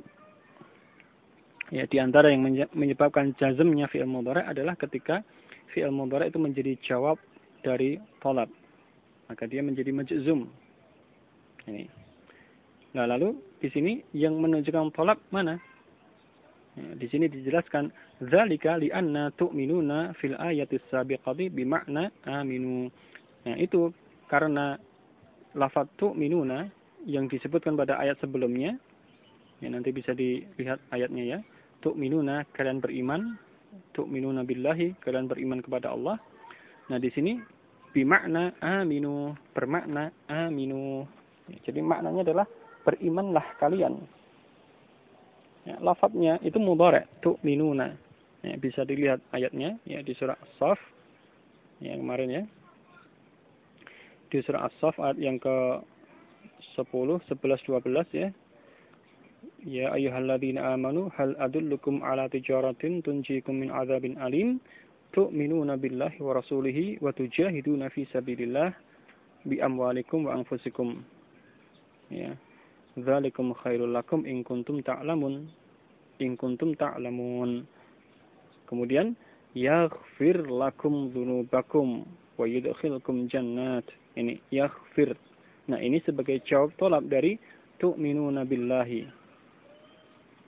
ya, di antara yang menyebabkan jazmnya fi'il mudhari' adalah ketika fi'il mudhari' itu menjadi jawab dari talab. Maka dia menjadi majzum. Ini. Nah, lalu di sini yang menunjukkan talab mana? Ya, di sini dijelaskan dzalika li'anna tu'minuna fil ayatis sabiqati bima'na aminu. Nah, itu karena lafaz tu'minuna yang disebutkan pada ayat sebelumnya, ya, nanti bisa dilihat ayatnya ya. Tu'minuna, kalian beriman. Tu'minuna billahi, kalian beriman kepada Allah. Nah, di sini bimakna aminu, bermakna aminu. Ya, jadi maknanya adalah berimanlah kalian. Ya, lafadznya itu mudhari', tu'minuna. Ya, bisa dilihat ayatnya ya di surah As-Saff. Ya, kemarin ya. Di surah As-Saff ayat yang ke-10, 11, 12 ya. Ya ayyuhalladzina amanu hal adullukum ala tijaratin tunjikum min adzabin alim tu'minuna billahi wa rasulihi wa tujahiduna fi sabilillah bi amwalikum wa anfusikum. Ya. Dzalikum khairul lakum in kuntum ta'lamun. In kuntum ta'lamun. Kemudian yaghfir lakum dzunubakum wa yudkhilkum jannat. Ini yaghfir. Nah, ini sebagai jawab tolak dari tu'minuna billahi.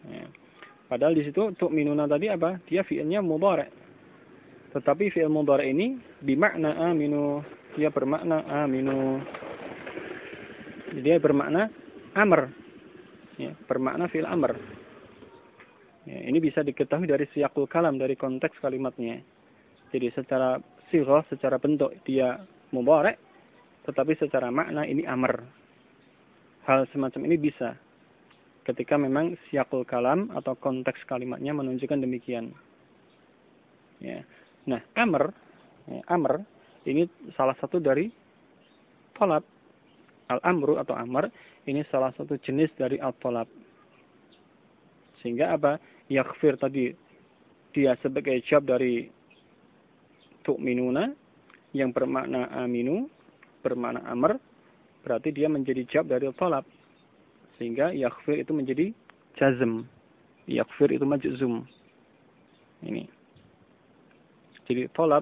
Ya. Padahal di situ tu'minuna tadi apa? Dia fi'ilnya mudhari'. Tetapi fi'il mudhari' ini bimakna aminu. Dia bermakna aminu. Dia bermakna amr. Ya, bermakna fi'il amr. Ya, ini bisa diketahui dari siyaqul kalam, dari konteks kalimatnya. Jadi secara sighah, secara bentuk dia mudhari', tetapi secara makna ini amr. Hal semacam ini bisa ketika memang siyaqul kalam atau konteks kalimatnya menunjukkan demikian. Ya. Nah, amr ini salah satu dari talab. Al-amru atau amr ini salah satu jenis dari al-talab. Sehingga apa? Yaghfir tadi dia sebagai jawab dari tu'minuna yang bermakna aminu, bermakna amr, berarti dia menjadi jawab dari talab. Sehingga yaghfir itu menjadi jazm. Yaghfir itu majzum. Ini. Jadi talab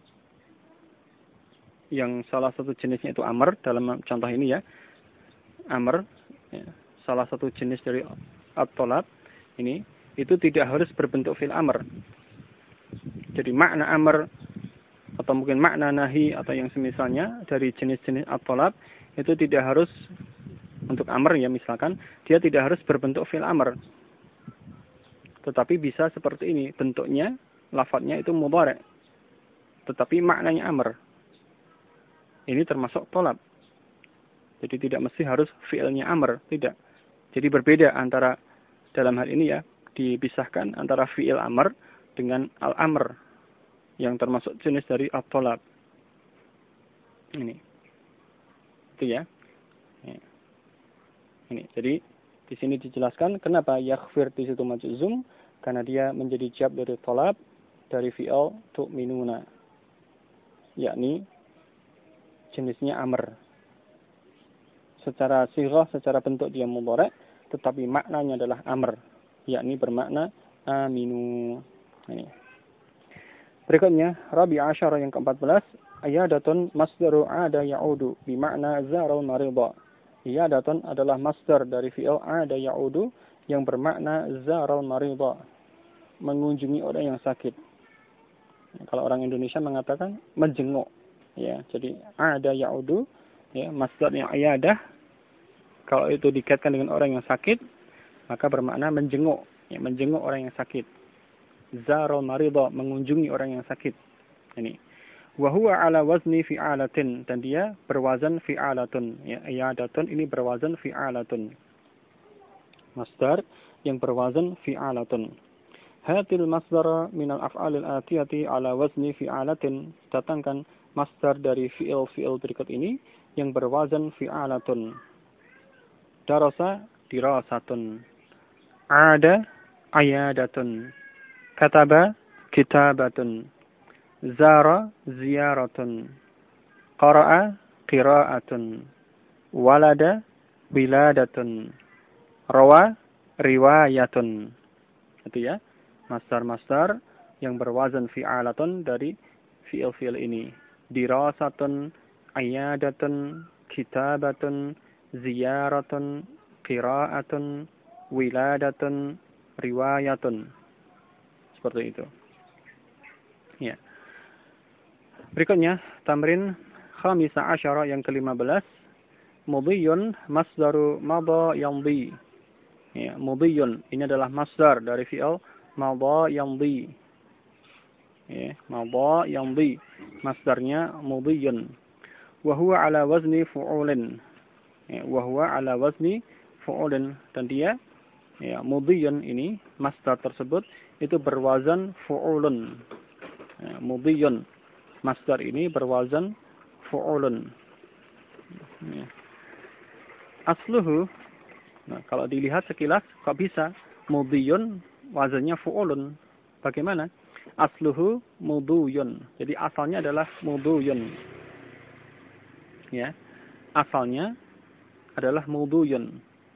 yang salah satu jenisnya itu amr, dalam contoh ini ya. Amr, ya, salah satu jenis dari at-talab ini, itu tidak harus berbentuk fi'il amr. Jadi makna amr atau mungkin makna nahi atau yang semisalnya dari jenis-jenis at-talab itu tidak harus untuk amr ya, misalkan dia tidak harus berbentuk fi'il amr. Tetapi bisa seperti ini, bentuknya, lafadznya itu mudhari'. Tetapi maknanya amr. Ini termasuk talab. Jadi tidak mesti harus fi'ilnya amr, tidak. Jadi berbeda antara dalam hal ini ya, dipisahkan antara fi'il amr dengan al-amr yang termasuk jenis dari at-talab. Ini. Itu ya. Ini. Jadi di sini dijelaskan kenapa yaghfir di situ majzum, karena dia menjadi jawab dari talab dari fi'il tu'minuna, yakni jenisnya amr. Secara sighah, secara bentuk dia mudhari', tetapi maknanya adalah amr, yakni bermakna aminu. Ini. Berikutnya rabi' asyara yang ke-14, ayadatun masdaru ada ya'udu bimakna zaral maridha. Iyadatun adalah masdar dari fi'il ada ya'udu yang bermakna zaral maridha, mengunjungi orang yang sakit. Kalau orang Indonesia mengatakan menjenguk. Ya, jadi ada ya'udu, ya, masdarnya iyadah. Kalau itu dikaitkan dengan orang yang sakit, maka bermakna menjenguk, ya, menjenguk orang yang sakit. Zaral maridha, mengunjungi orang yang sakit. Ini. Wa huwa ala wazni fi'alatin, dan dia berwazan fi'alatun. Ya, iyadatun ini berwazan fi'alatun. Masdar yang berwazan fi'alatun. Hatil masdara minal af'alil atiyati ala wazni fi'alatin. Datangkan masdar dari fi'il berikut ini yang berwazan fi'alatun. Darasa dirasatun. Ada ayadatun. Kataba kitabatun. Zara ziyaratun. Qara'a qira'atun. Walada wiladatun. Rawa riwayatun. Itu ya, masdar-masdar yang berwazan fi'alatun dari fi'il ini. Dirasatun, ayadatun, kitabatun, ziyaratun, qira'atun, wiladatun, riwayatun. Seperti itu. Ya. Berikutnya, tamrin khamisa asyara yang ke-15. Mudhiyun masdaru madha yamdi. Ya, mudhiyun ini adalah masdar dari fi'il madha yamdi. Ya, madha yamdi. Masdarnya mudhiyun. Wa huwa ala wazni fu'ulin. Ya, wa huwa ala wazni fu'ulin, dan dia ya mudhiyun ini masdar tersebut itu berwazan fu'ulun. Ya, mudhiyun. Masdar ini berwazan fu'ulun. Ya. Asluhu, nah, kalau dilihat sekilas, kok bisa mudhiyun wazannya fu'ulun? Bagaimana? Asluhu mudhuyun. Jadi asalnya adalah mudhuyun. Ya, asalnya adalah mudhuyun.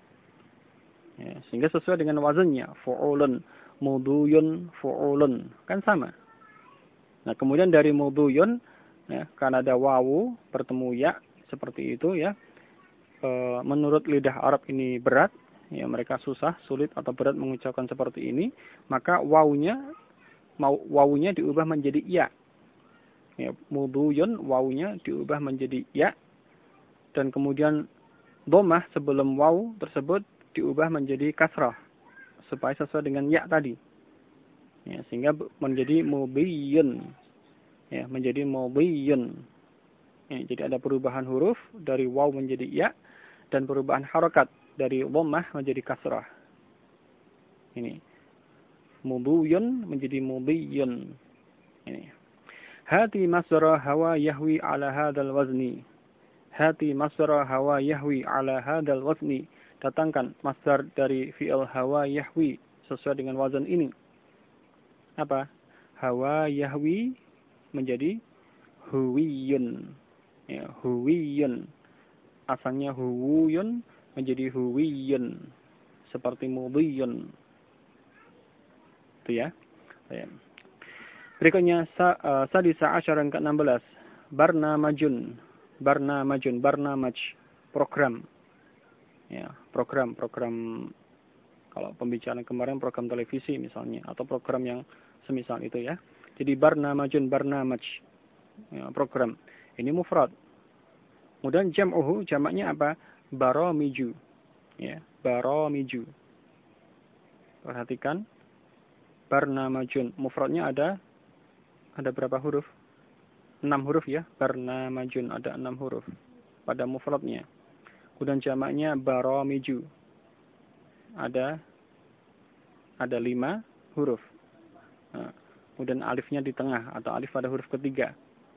Ya, sehingga sesuai dengan wazannya, fu'ulun, mudhuyun, fu'ulun, kan sama. Nah, kemudian dari mudhuyun, ya, karena ada wawu bertemu ya seperti itu ya. Menurut lidah Arab ini berat, ya mereka susah, sulit atau berat mengucapkan seperti ini, maka wawunya diubah menjadi ya. Ya, muduyun wawunya diubah menjadi ya, dan kemudian dhammah sebelum waw tersebut diubah menjadi kasrah supaya sesuai dengan ya tadi. Ya, sehingga menjadi mudiyun. Ya, menjadi mudiyun. Ya, jadi ada perubahan huruf dari waw menjadi ya dan perubahan harokat dari dhammah menjadi kasrah. Ini muduyun menjadi mudiyun. Ini. Hati masdara hawa yahwi ala hadzal wazni. Hati masdara hawa yahwi ala hadzal wazni. Datangkan masdar dari fi'il hawa yahwi sesuai dengan wazan ini. Apa? Hawa yahwi menjadi huwiyun. Ya, huwiyun. Asalnya huwuyun menjadi huwiyun. Seperti mudiyun. Itu ya. Berikutnya sadisa asyara yang ke-16. Barnamaj, program. Ya, program kalau pembicaraan kemarin program televisi misalnya atau program yang semisal itu ya. Jadi barnamaj, ya, program. Ini mufrad. Kemudian jam'uhu, jamaknya apa? Baramiju. Ya, baramiju. Perhatikan. Barnamajun, mufradnya ada berapa huruf? 6 huruf ya. Barnamajun ada 6 huruf pada mufradnya. Kemudian jamaknya baramiju. Ada 5 huruf. Nah, kemudian alifnya di tengah atau alif pada huruf ketiga.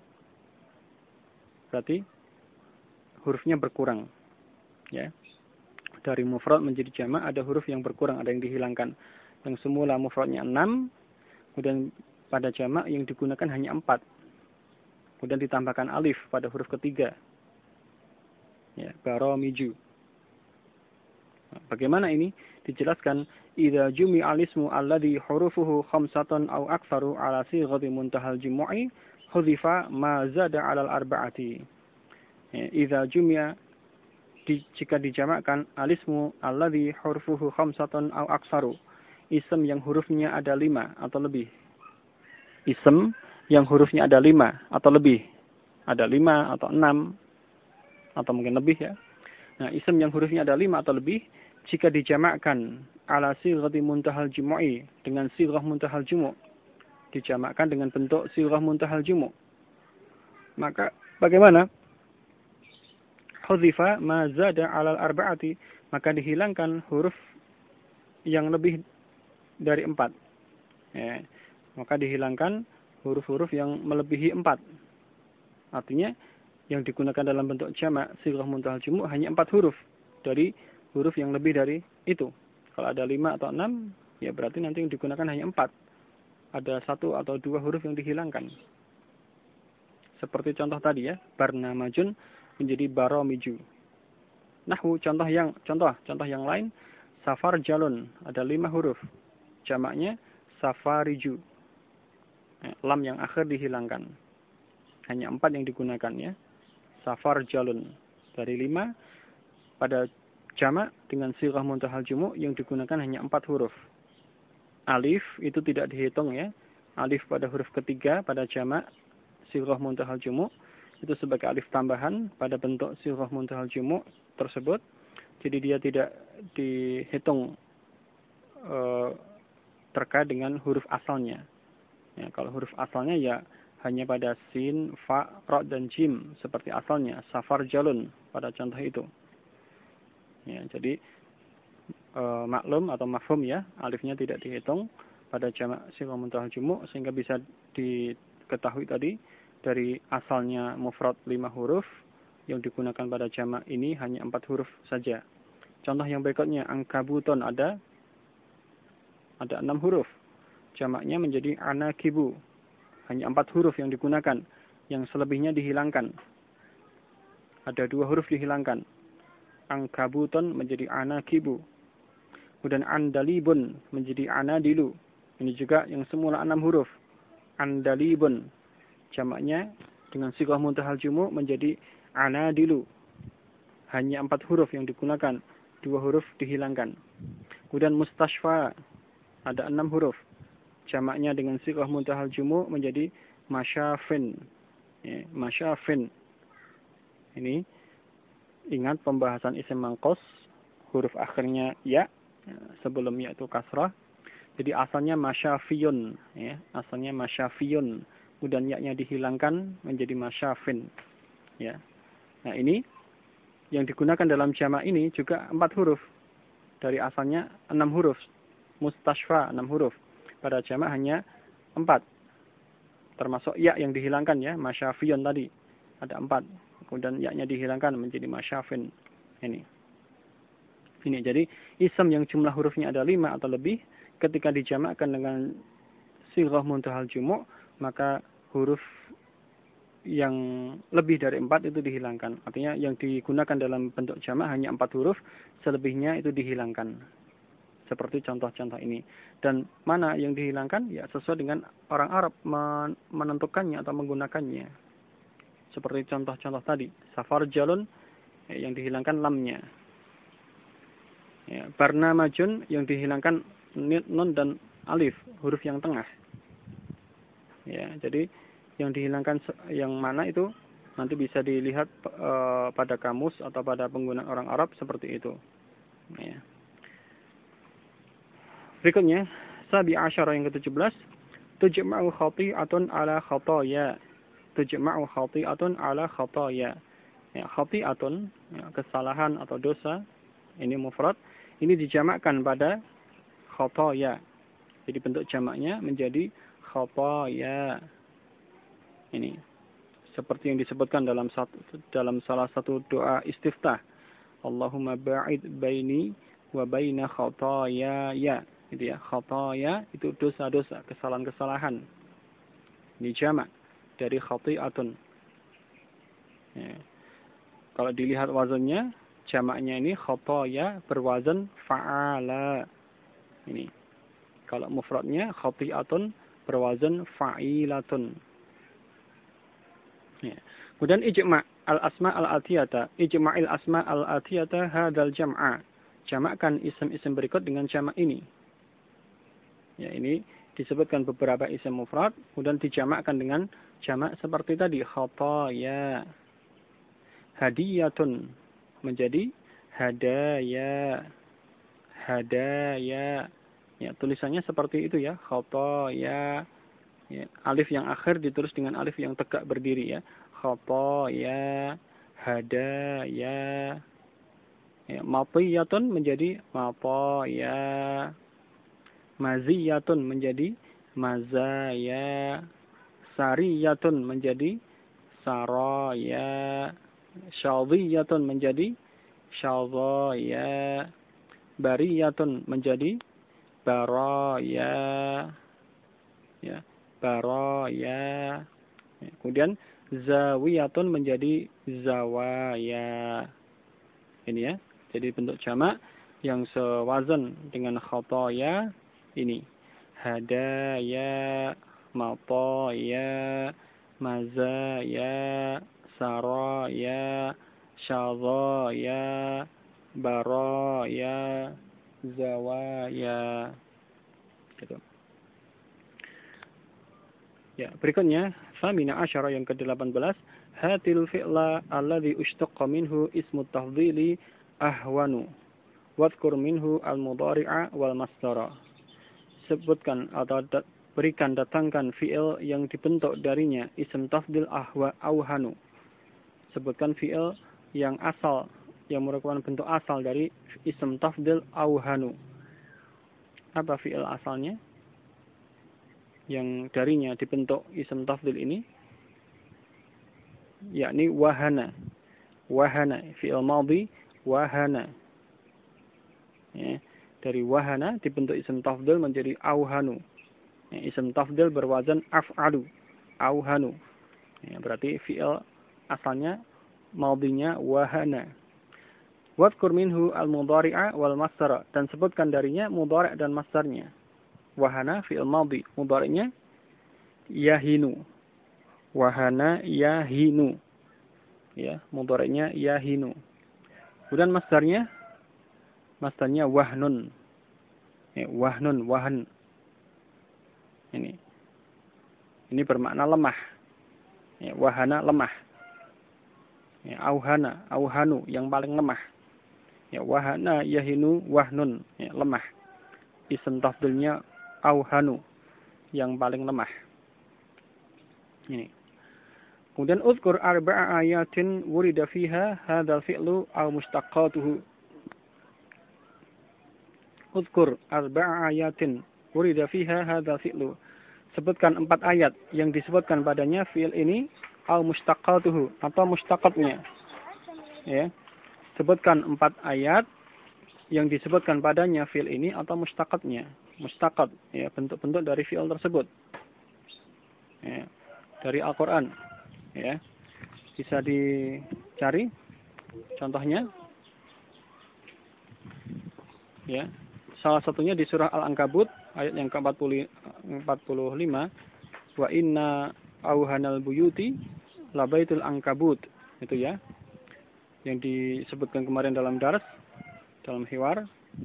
Berarti hurufnya berkurang. Ya. Dari mufrad menjadi jamak ada huruf yang berkurang, ada yang dihilangkan. Yang semula mufradnya 6, kemudian pada jamak yang digunakan hanya 4. Kemudian ditambahkan alif pada huruf ketiga. Ya, baramiju. Nah, bagaimana ini? Dijelaskan, idza jumi'a al-ismu alladhi hurufuhu khamsatun aw aktsaru ala sighati muntahal jumu'i, hudzifa ma zada 'ala al-arba'ati. Ya, idza jumi'a jika dijamakkan al-ismu alladhi hurufuhu khamsatun aw aktsaru. Ism yang hurufnya ada 5 atau lebih. Ism yang hurufnya ada 5 atau lebih. Ada 5 atau 6 atau mungkin lebih ya. Nah, ism yang hurufnya ada 5 atau lebih jika dijamakkan ala sighati muntahal jumu'i dengan sighah muntahal jumu', dijamakkan dengan bentuk sighah muntahal jumu', maka bagaimana? Hudzifa ma zada 'alal arba'ati, maka dihilangkan huruf yang lebih dari 4. Ya. Maka dihilangkan huruf-huruf yang melebihi 4. Artinya yang digunakan dalam bentuk jamak sighah muntahal jumu' hanya 4 huruf dari huruf yang lebih dari itu. Kalau ada 5 atau 6, ya berarti nanti yang digunakan hanya 4. Ada 1 atau 2 huruf yang dihilangkan. Seperti contoh tadi ya, barnamajun menjadi baramiju. Nahwu, contoh yang lain, safar jalun ada 5 huruf. Jamaknya safariju. Lam yang akhir dihilangkan. Hanya 4 yang digunakan ya. Safar jalun dari 5 pada jamak dengan sighah muntahal jumu' yang digunakan hanya 4 huruf. Alif itu tidak dihitung ya. Alif pada huruf ketiga pada jamak sighah muntahal jumu' itu sebagai alif tambahan pada bentuk sighah muntahal jumu' tersebut. Jadi dia tidak dihitung terkait dengan huruf asalnya. Ya, kalau huruf asalnya ya hanya pada sin, fa, ra, dan jim seperti asalnya. Safar jalun pada contoh itu. Ya, jadi maklum atau mafhum ya, alifnya tidak dihitung pada jamak sighah muntahal jumu' sehingga bisa diketahui tadi dari asalnya mufrad 5 huruf yang digunakan pada jamak ini hanya 4 huruf saja. Contoh yang berikutnya, angkabuton ada 6 huruf. Jamaknya menjadi anakibu. Hanya 4 huruf yang digunakan. Yang selebihnya dihilangkan. Ada 2 huruf dihilangkan. Angkabuton menjadi anakibu. Kemudian andalibun menjadi anadilu. Ini juga yang semula 6 huruf. Andalibun. Jamaknya dengan sighah muntahal jumu' menjadi anadilu. Hanya 4 huruf yang digunakan. 2 huruf dihilangkan. Kemudian mustashfa, ada 6 huruf. Jamaknya dengan sighah muntahal jumu' menjadi masyafin. Ya, masyafin. Ini ingat pembahasan isim mangkos, huruf akhirnya ya, sebelum ya itu kasrah. Jadi asalnya masyafiyun, ya, asalnya masyafiyun. Kemudian ya-nya dihilangkan menjadi masyafin. Ya. Nah, ini yang digunakan dalam jamak ini juga 4 huruf. Dari asalnya 6 huruf. Mustashfa 6 huruf. Pada jamak hanya 4. Termasuk ya yang dihilangkan ya, masyafiyun tadi. Ada 4. Kemudian ya-nya dihilangkan menjadi masyafin. Ini. Jadi isim yang jumlah hurufnya ada 5 atau lebih, ketika dijamakkan dengan sighah muntahal jumu', maka huruf yang lebih dari 4 itu dihilangkan. Artinya yang digunakan dalam bentuk jamak hanya 4 huruf, selebihnya itu dihilangkan. Seperti contoh-contoh ini. Dan mana yang dihilangkan? Ya sesuai dengan orang Arab menentukannya atau menggunakannya. Seperti contoh-contoh tadi. Safar jalun, yang dihilangkan lamnya. Ya, barnamajun yang dihilangkan nun dan alif, huruf yang tengah. Ya, jadi yang dihilangkan yang mana itu nanti bisa dilihat pada kamus atau pada penggunaan orang Arab seperti itu. Ya. Berikutnya, sabi asyara yang ke-17, tujma'u khati'atun ala khataya. Tujma'u khati'atun ala khataya. Ya, khati'atun, ya, kesalahan atau dosa, ini mufrad, ini dijamakkan pada khataya. Jadi bentuk jamaknya menjadi khataya. Ini seperti yang disebutkan dalam salah satu doa istiftah. Allahumma ba'id baini wa baina khatayaya. Gitu ya, khataya itu dosa-dosa, kesalahan-kesalahan. Ini jamak dari khati'atun. Ya. Kalau dilihat wazannya, jamaknya ini khataya berwazan fa'ala. Ini. Kalau mufradnya khati'atun berwazan fa'ilatun. Ya. Kemudian ijma' al-asma al-atiyata. Ijma'il asma al-atiyata hadal jam'a. Jamakkan isim-isim berikut dengan jamak ini. Ya, ini disebutkan beberapa isim mufrad, kemudian dijamakkan dengan jamak seperti tadi, khataya. Hadiyatun menjadi hadaya. Hadaya. Ya, tulisannya seperti itu ya, khataya. Ya, alif yang akhir ditulis dengan alif yang tegak berdiri ya. Khataya, hadaya. Ya, matiyatun menjadi mataya. Maziyatun menjadi mazaya. Sariyatun menjadi saraya. Syadhiyatun menjadi syadhaya. Bariyatun menjadi baraya. Ya, baraya. Ya, kemudian zawiyatun menjadi zawaya. Ini ya. Jadi bentuk jamak yang sewazan dengan khataya ini. Hadaya, mataya, mazaya, saraya, syadhaya, baraya, zawaya. Gitu. Ya, berikutnya famina asyara yang ke-18, hatil fi'la alladhi ushtaqqa minhu ismu tafdhili ahwanu. Wadhkur minhu al-mudhari'a wal masdara. Sebutkan atau berikan, datangkan fi'il yang dibentuk darinya isim tafdil auhanu. Sebutkan fi'il yang asal, yang merupakan bentuk asal dari isim tafdil auhanu. Apa fi'il asalnya yang darinya dibentuk isim tafdil ini? Yakni wahana. Wahana, fi'il madhi wahana. Ya, dari wahana dibentuk isim tafdil menjadi auhanu. Ya, isim tafdil berwazan af'alu, auhanu. Ya, berarti fi'il asalnya madhinya wahana. Wadhkur minhu al-mudhari'a wal masdara, dan sebutkan darinya mudhari' dan masdarnya. Wahana fi'il madhi, mudhari'nya yahinu. Wahana yahinu. Ya, mudhari'nya yahinu. Kemudian masdarnya masdarnya wahnun. Wahnun, wahan. Ini bermakna lemah. Wahana, lemah. Auhana, auhanu, yang paling lemah. Wahana, yahinu, wahnun, lemah. Ism tafdilnya auhanu, yang paling lemah. Kemudian uzkur arba'a ayatin wurida fiha hadzal fi'lu aw mustaqqatuhu. Uzkur arba'a ayatin wurida fiha hadzal fi'lu. Sebutkan 4 ayat yang disebutkan padanya fi'il ini aw mustaqqatuhu, atau mustaqatnya. Sebutkan 4 ayat yang disebutkan padanya fi'il ini atau mustaqatnya. Mustaqat, bentuk-bentuk dari fi'il tersebut. Dari Al-Qur'an. Bisa dicari contohnya. Salah satunya di surah Al-Ankabut ayat yang ke-45, wa inna auhanal buyuti labaitul ankabut, itu ya, yang disebutkan kemarin dalam dars, dalam hiwar.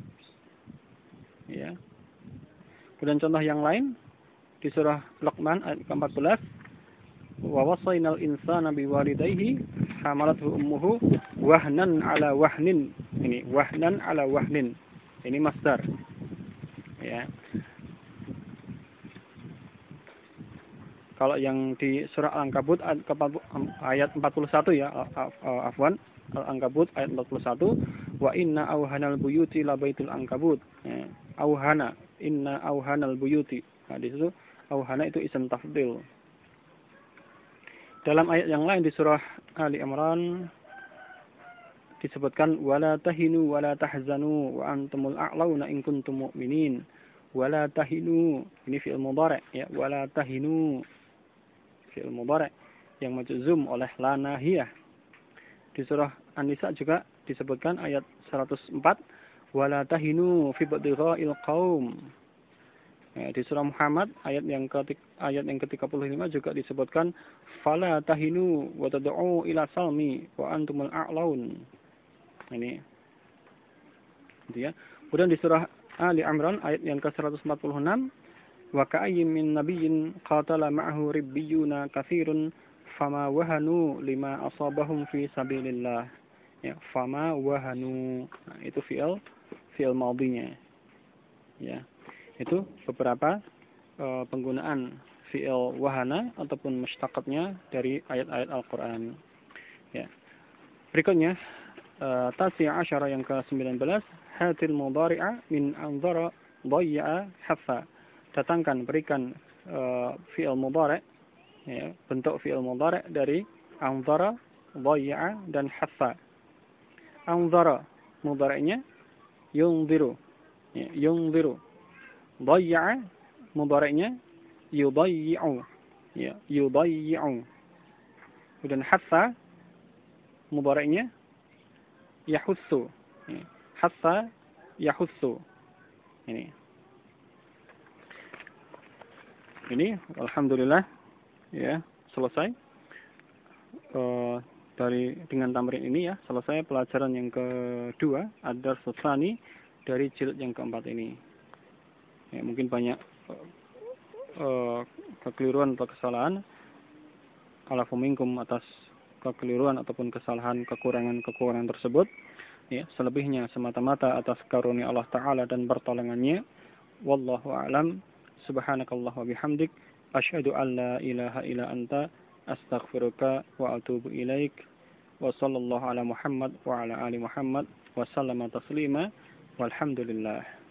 Kemudian contoh yang lain di surah Luqman ayat ke-14, wa wasainal insana biwalidayhi hamalathu ummuhu wahnan ala wahnin. Ini wahnan ala wahnin. Ini masdar. Kalau yang di surah Al-Ankabut ayat 41 ya, afwan, Al-Ankabut ayat 41, wa inna auhanal buyuti labaitul ankabut. Auhana, inna auhanal buyuti. Nah, di situ auhana itu ism tafdil. Dalam ayat yang lain di surah Ali Imran disebutkan wala tahinu wala tahzanu wa antumul a'launa in kuntum mu'minin. Wala tahinu, ini fi'il mudhari' ya, wala tahinu fi'il mudhari' yang majzum oleh la nahiyah. Di surah An-Nisa juga disebutkan ayat 104, wala tahinu fi ibtigha'il qaum. Di surah Muhammad ayat yang ke-35 juga disebutkan fala tahinu wa tad'u ila salmi wa antumul a'laun. Ini gitu ya. Kemudian di surah Ali Imran ayat yang ke-146, wa ka'ayyin min nabiyyin qatala ma'ahu ribbiyuna katsirun fama wahanu lima asabahum fi sabilillah. Fama wahanu. Nah, itu fi'il madhinya. Itu beberapa penggunaan fi'il wahana ataupun mustaqatnya dari ayat-ayat Al-Qur'an. Berikutnya tasi'a asyara yang ke-19, hatil mudhari'a min anzara dhayya haffa. Datangkan, berikan fi'il mudhari', bentuk fi'il mudhari' dari anzara, dhayya dan haffa. Anzara mudhari'nya yunziru, yunziru. Dhayya mudhari'nya yudayyi'u, yudayyi'u. Dan haffa mudhari'nya yahussu, hassa yahussu. Ini alhamdulillah selesai dengan tamrin ini ya, selesai pelajaran yang kedua, ad-darsu tsani dari jilid yang keempat ini. Mungkin banyak kekeliruan atau kesalahan, alafu minkum atas kekeliruan ataupun kesalahan, kekurangan tersebut. Selebihnya semata-mata atas karunia Allah Ta'ala dan pertolongannya. Wallahu a'lam. Subhanakallah wa bihamdik. Asyhadu an la ilaha illa anta. Astaghfiruka wa atubu ilaik. Wa sallallahu ala Muhammad wa ala ali Muhammad. Wa sallama taslima. Walhamdulillah.